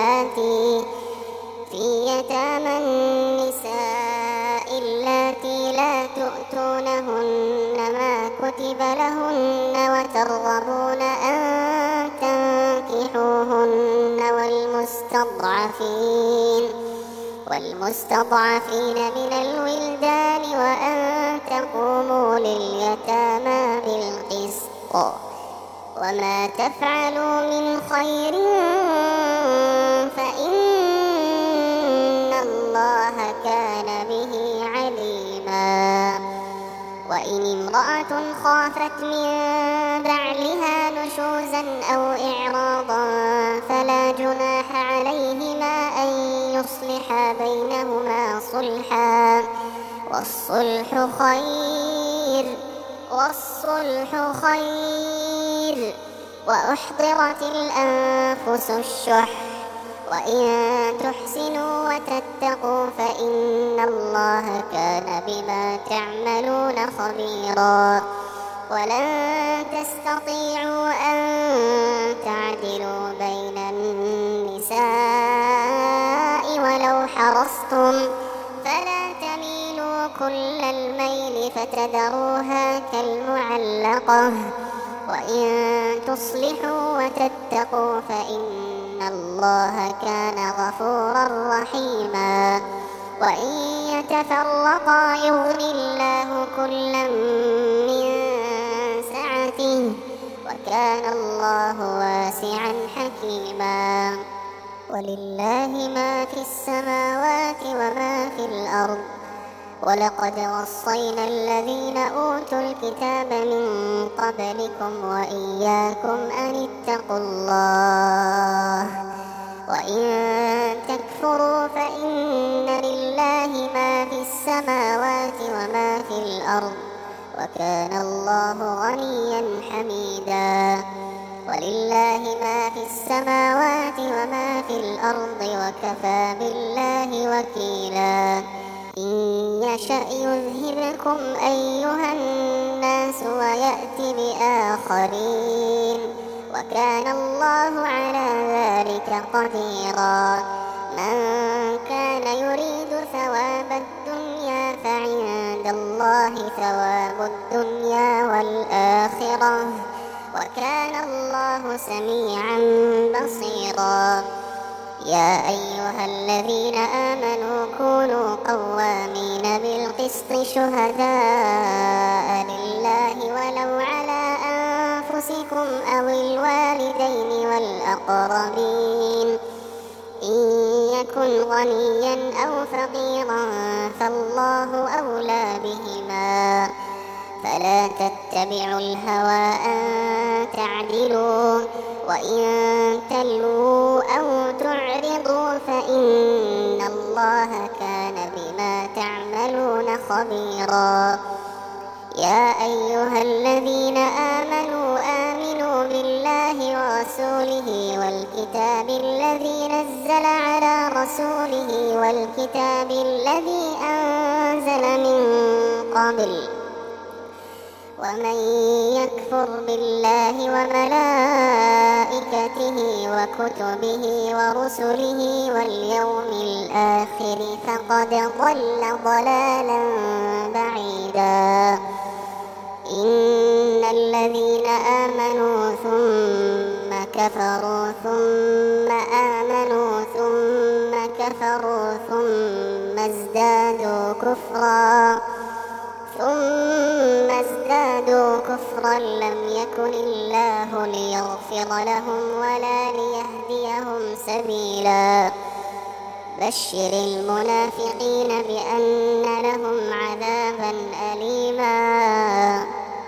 اللاتي لا تؤتونهن ما كتب لهن وترغبون أن تنكحوهن والمستضعفين من الولدان وأن تقوموا لليتامى بالقسط. وما تفعلوا من خير فإن الله كان به عليما. وإن امرأة خافت من بعلها نشوزا أو إعراضا فلا جناح عليهما أن يصلحا بينهما صلحا والصلح خير. وأحضرت الأنفس الشح وإن تحسنوا وتتقوا فإن الله كان بما تعملون خبيرا. ولن تستطيعوا أن تعدلوا بين الناس كل الميل فتذروها كالمعلقة وإن تصلحوا وتتقوا فإن الله كان غفورا رحيما وإن يتفرقا يغن الله كلا من سعته وكان الله واسعا حكيما ولله ما في السماوات وما في الأرض ولقد وصينا الذين أوتوا الكتاب من قبلكم وإياكم أن اتقوا الله وإن تكفروا فإن لله ما في السماوات وما في الأرض وكان الله غنيا حميدا ولله ما في السماوات وما في الأرض وكفى بالله وكيلا إن يشأ يذهبكم أيها الناس ويأت بآخرين وكان الله على ذلك قديرا من كان يريد ثواب الدنيا فعند الله ثواب الدنيا والآخرة وكان الله سميعا بصيرا يا أيها الذين آمنوا كونوا قوامين بالقسط شهداء لله ولو على أنفسكم أو الوالدين والأقربين إن يكن غنيا أو فقيرا فالله أولى بهما فلا تتبعوا الهوى أن تعدلوا وإن تلووا أو تعرضوا فإن الله كان بما تعملون خبيرا يا أيها الذين آمنوا بالله ورسوله والكتاب الذي نزل على رسوله والكتاب الذي أنزل من قبل ومن يكفر بالله وملائكته وكتبه ورسله واليوم الآخر فقد ضل ضلالا بعيدا إن الذين آمنوا ثم كفروا ثم آمنوا ثم كفروا ثم ازدادوا كفرا لم يكن الله ليغفر لهم ولا ليهديهم سبيلا بشر المنافقين بأن لهم عذابا أليما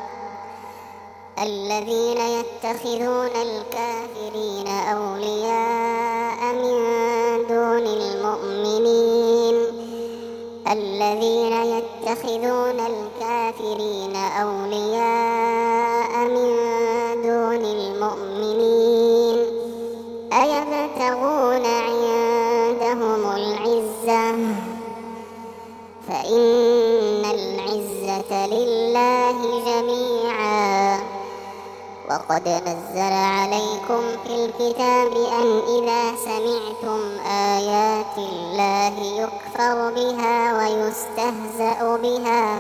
الذين يتخذون الكافرين أولياء من دون المؤمنين أيبتغون عندهم العزة فإن العزة لله جميعا وقد نزل عليكم في الكتاب أن إذا سمعتم آيات الله يكفر بها ويستهزأ بها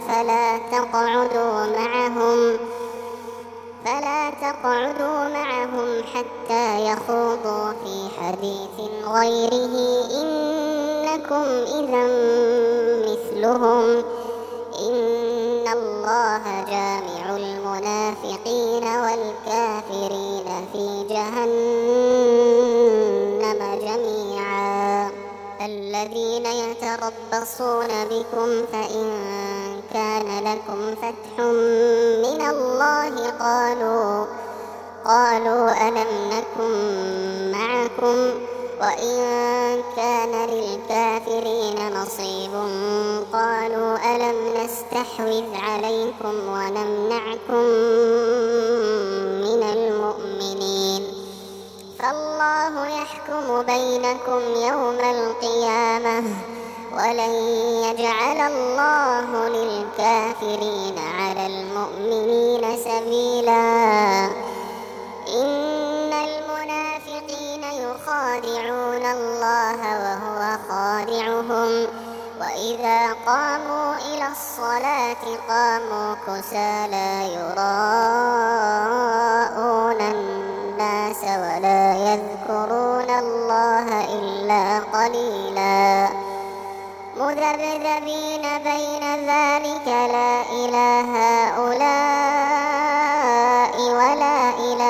فلا تقعدوا معهم حتى يخوضوا في حديث غيره إنكم إذا مثلهم إن الله جامع المنافقين والكافرين في جهنم جميعا الذين يتربصون بكم فإن كان لكم فتح من الله قالوا ألم نكن معكم وإن كان للكافرين نصيب قالوا ألم نستحوذ عليكم ونمنعكم من المؤمنين فالله يحكم بينكم يوم القيامة ولن يجعل الله للكافرين على المؤمنين سبيلا إن المنافقين يخادعون الله وهو خادعهم وإذا قاموا إلى الصلاة الصلاة قاموا كسالى يراءون الناس ولا يذكرون الله إلا قليلا مذبذبين بين ذلك لا إلى هؤلاء ولا إلى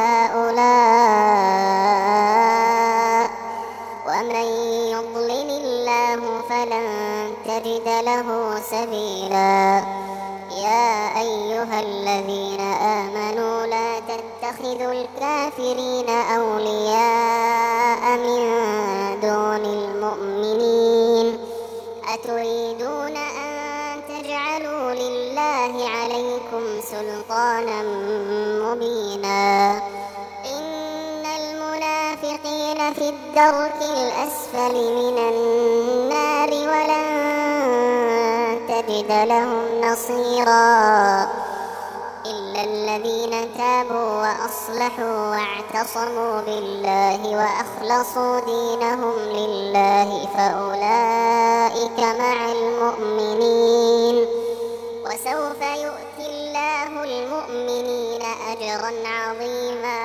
هؤلاء ومن يضلل الله فلن تجد له سبيلا يا أيها الذين آمنوا لا تتخذوا الكافرين أولياء من دون المؤمنين أتريدون أن تجعلوا لله عليكم سلطانا مبينا إن المنافقين في الدرك الأسفل من النار ولن تجد لهم نصيرا إلا الذين تابوا وأصلحوا واعتصموا بالله وأخلصوا دينهم لله فأولئك مع المؤمنين وسوف يؤتي الله المؤمنين أجرا عظيما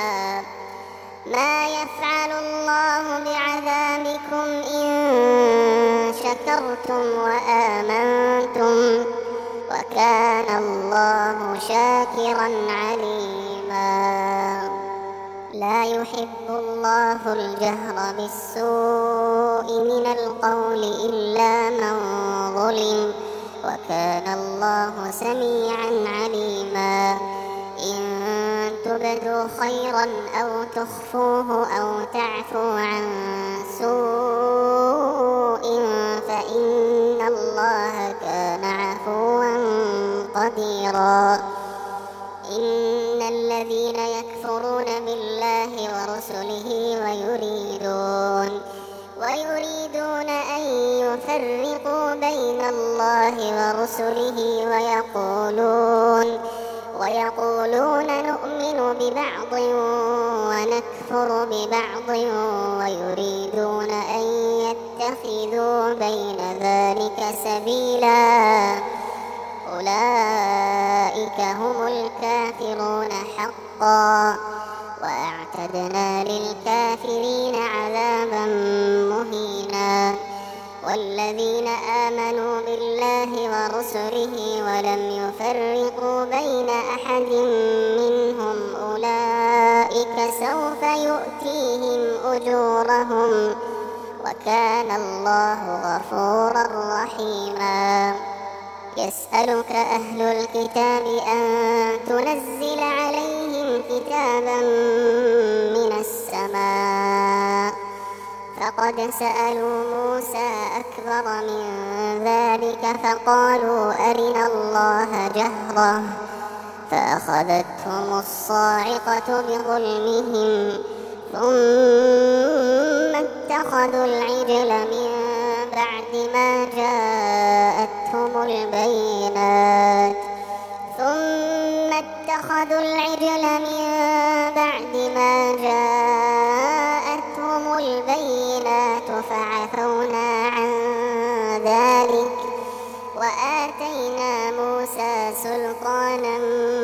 ما يفعل الله بعذابكم إن شكرتم وآمنتم وكان الله شاكرا عليما لا يحب الله الجهر بالسوء من القول إلا من ظلم وكان الله سميعا عليما إن تبدوا خيرا أو تخفوه أو تعفوا عن سوء فإن الله كان عفوا قديرا إن الذين يكفرون بالله ورسله ويريدون أن يفرقوا بين الله ورسله ويقولون نؤمن ببعض ونكفر ببعض ويريدون أن يتخذوا بين ذلك سبيلا أولئك هم الكافرون حقا وأعتدنا للكافرين عذابا مهينا والذين آمنوا بالله ورسله ولم يفرقوا بين أحد منهم أولئك سوف يؤتيهم أجورهم وكان الله غفورا رحيما يسألك أهل الكتاب أن تنزل عليهم كتابا من السماء فقد سألوا موسى أكبر من ذلك فقالوا أرنا الله جهرة فأخذتهم الصاعقة بظلمهم ثم اتخذوا العجل من بعد ما جاءتهم البينات فعفونا عن ذلك وآتينا موسى سلطانا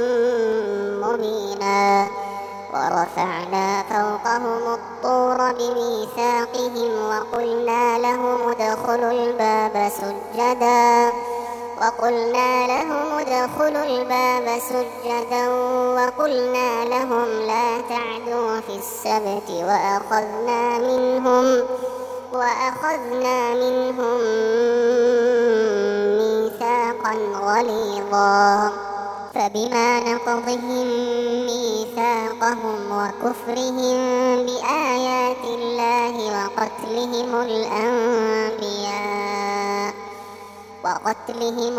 مبينا ورفعنا فوقهم الطور بميثاقهم وقلنا لهم ادخلوا الباب سجدا وقلنا لهم لا تعدوا في السبت وأخذنا منهم ميثاقا غليظا فبما نقضهم ميثاقهم وكفرهم بآيات الله وقتلهم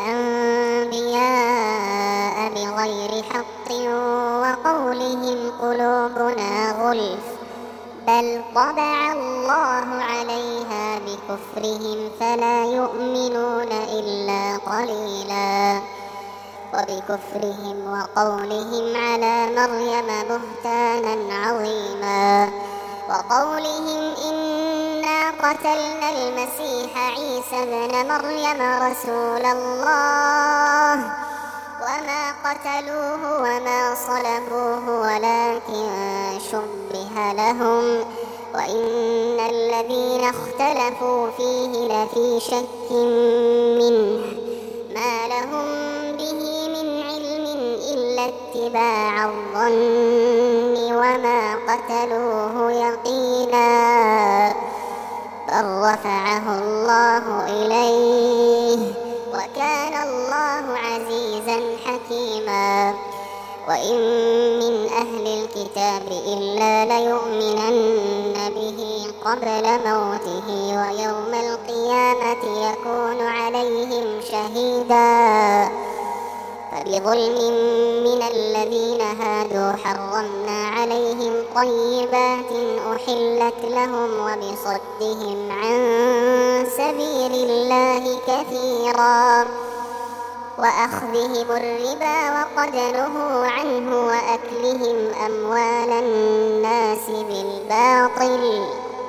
الأنبياء بغير حق وقولهم قلوبنا غلف بل طبع الله عليها بكفرهم فلا يؤمنون إلا قليلا وبكفرهم وقولهم على مريم بهتانا عظيما وقولهم إنا قتلنا المسيح عيسى ابن مريم رسول الله وما قتلوه وما صلبوه ولكن شبه لهم وإن الذين اختلفوا فيه لفي شك منه ما لهم به من علم إلا اتباع الظن وما قتلوه يقينا بل رفعه الله إليه وكان الله عزيزا حكيما وإن من أهل الكتاب إلا ليؤمنن به قبل موته ويوم القيامة يكون عليهم شهيدا فبظلم من الذين هادوا حرمنا عليهم طيبات أحلت لهم وبصدهم عن سبيل الله كثيرا وأخذهم الربا وقد نهوا عنه وأكلهم أموال الناس بالباطل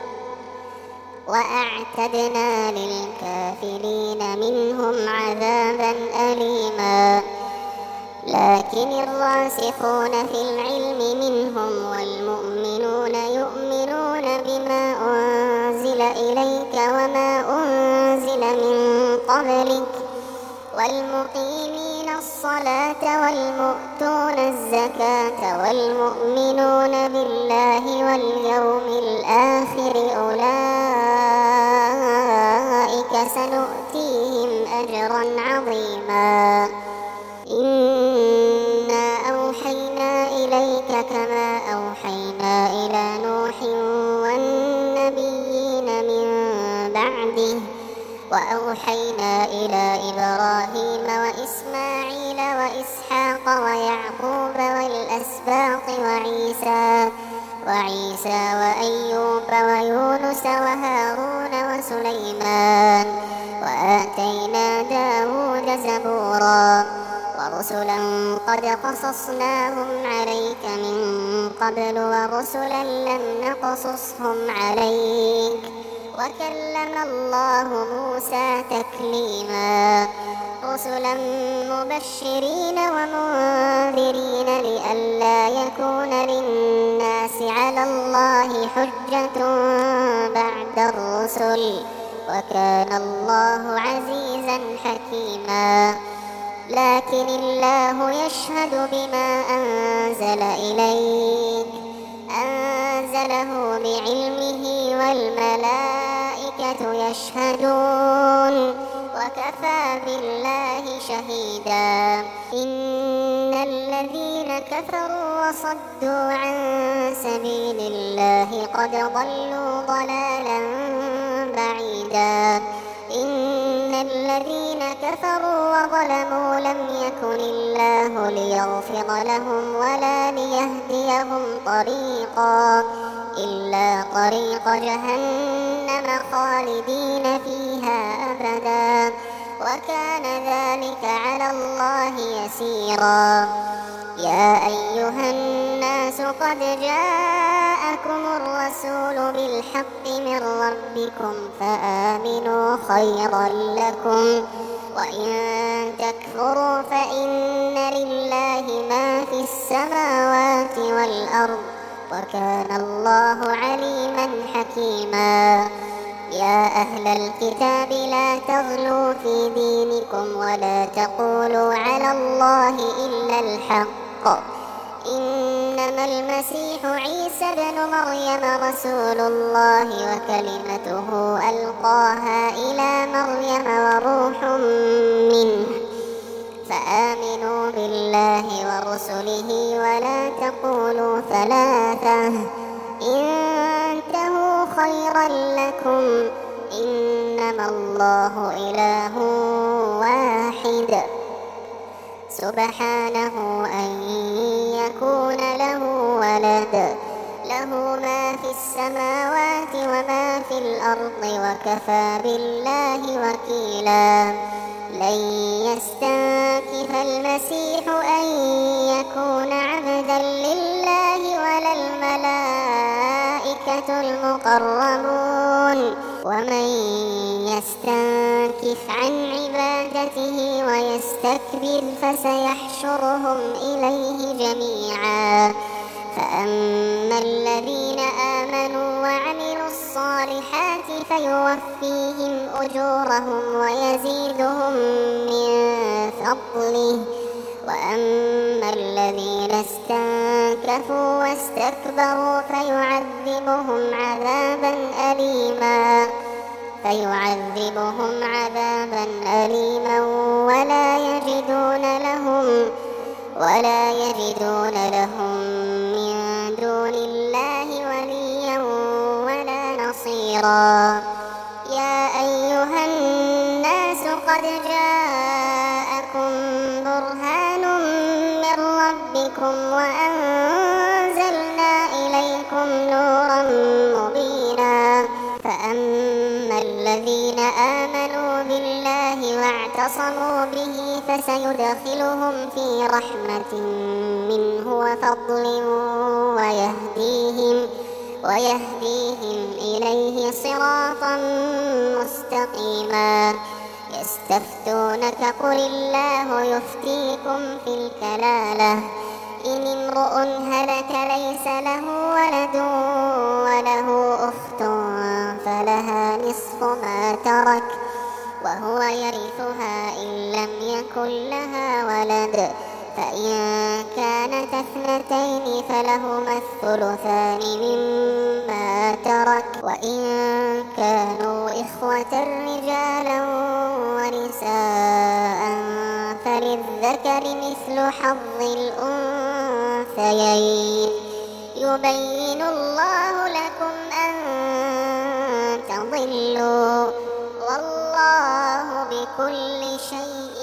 وأعتدنا للكافرين منهم عذابا أليما لكن الراسخون في العلم منهم والمؤمنون يؤمنون بما أنزل إليك وما أنزل من قبلك والمقيمين الصلاة والمؤتون الزكاة والمؤمنون بالله واليوم الآخر أولئك سنؤتيهم أجرا عظيما إنا أوحينا إليك كما أوحينا إلى نوح والنبيين من بعده وأوحينا إلى إبراهيم وإسماعيل وإسحاق ويعقوب والأسباط وعيسى وأيوب ويونس وهارون وسليمان وآتينا داود زبورا ورسلا قد قصصناهم عليك من قبل ورسلا لم نقصصهم عليك وكلم الله موسى تكليما رسلا مبشرين ومنذرين لئلا يكون للناس على الله حجة بعد الرسل وكان الله عزيزا حكيما لكن الله يشهد بما أنزل إليك أنزله بعلمه والملائكة يشهدون وكفى بالله شهيدا إن الذين كفروا وصدوا عن سبيل الله قد ضلوا ضلالا بعيدا إن الذين كفروا وظلموا لم يكن الله ليغفر لهم ولا ليهديهم طريقا إلا طريق جهنم خالدين فيها أبدا وكان ذلك على الله يسيرا يا أيها الناس قد جاءكم الرسول بالحق من ربكم فآمنوا خيرا لكم وإن تكفروا فإن لله ما في السماوات والأرض وكان الله عليما حكيما يا أهل الكتاب لا تغلوا في دينكم ولا تقولوا على الله إلا الحق إنما المسيح عيسى بن مريم رسول الله وكلمته ألقاها إلى مريم وروح منه فآمنوا بالله ورسله ولا تقولوا ثلاثة انتهوا خيرا لكم إنما الله إله واحد سبحانه أن يكون له ولد له ما في السماوات وما في الأرض وكفى بالله وكيلا لن يستنكف المسيح أن يكون عبدا لله ولا الملائكة المقربون ومن يستنكف عن عبادته ويستكبر فسيحشرهم إليه جميعا. فأما الذين آمنوا وعملوا الصالحات فيوفيهم أجورهم ويزيدهم من فضله. وأما الذين استنكفوا واستكبروا فيعذبهم عذابا أليما ولا يجدون لهم من دون الله وليا ولا نصيرا. يا أيها الناس قد جاءكم برهان من ربكم وأنزلنا إليكم نورا مبينا. فأما الذين آمنوا بالله واعتصموا به فسيدخلهم في رحمة منه وفضل ويهديهم إليه صراطا مستقيما. يستفتونك قل الله يفتيكم في الكلالة إن امرؤ هلك ليس له ولد وله أخت فلها نصف ما ترك وهو يرثها إن لم يكن لها ولد. فإن كانت اثنتين فلهما الثلثان مما ترك وإن كانوا إخوة رجالا ونساء فللذكر مثل حظ الأنثيين. يبين الله لكم أن تضلوا والله بكل شيء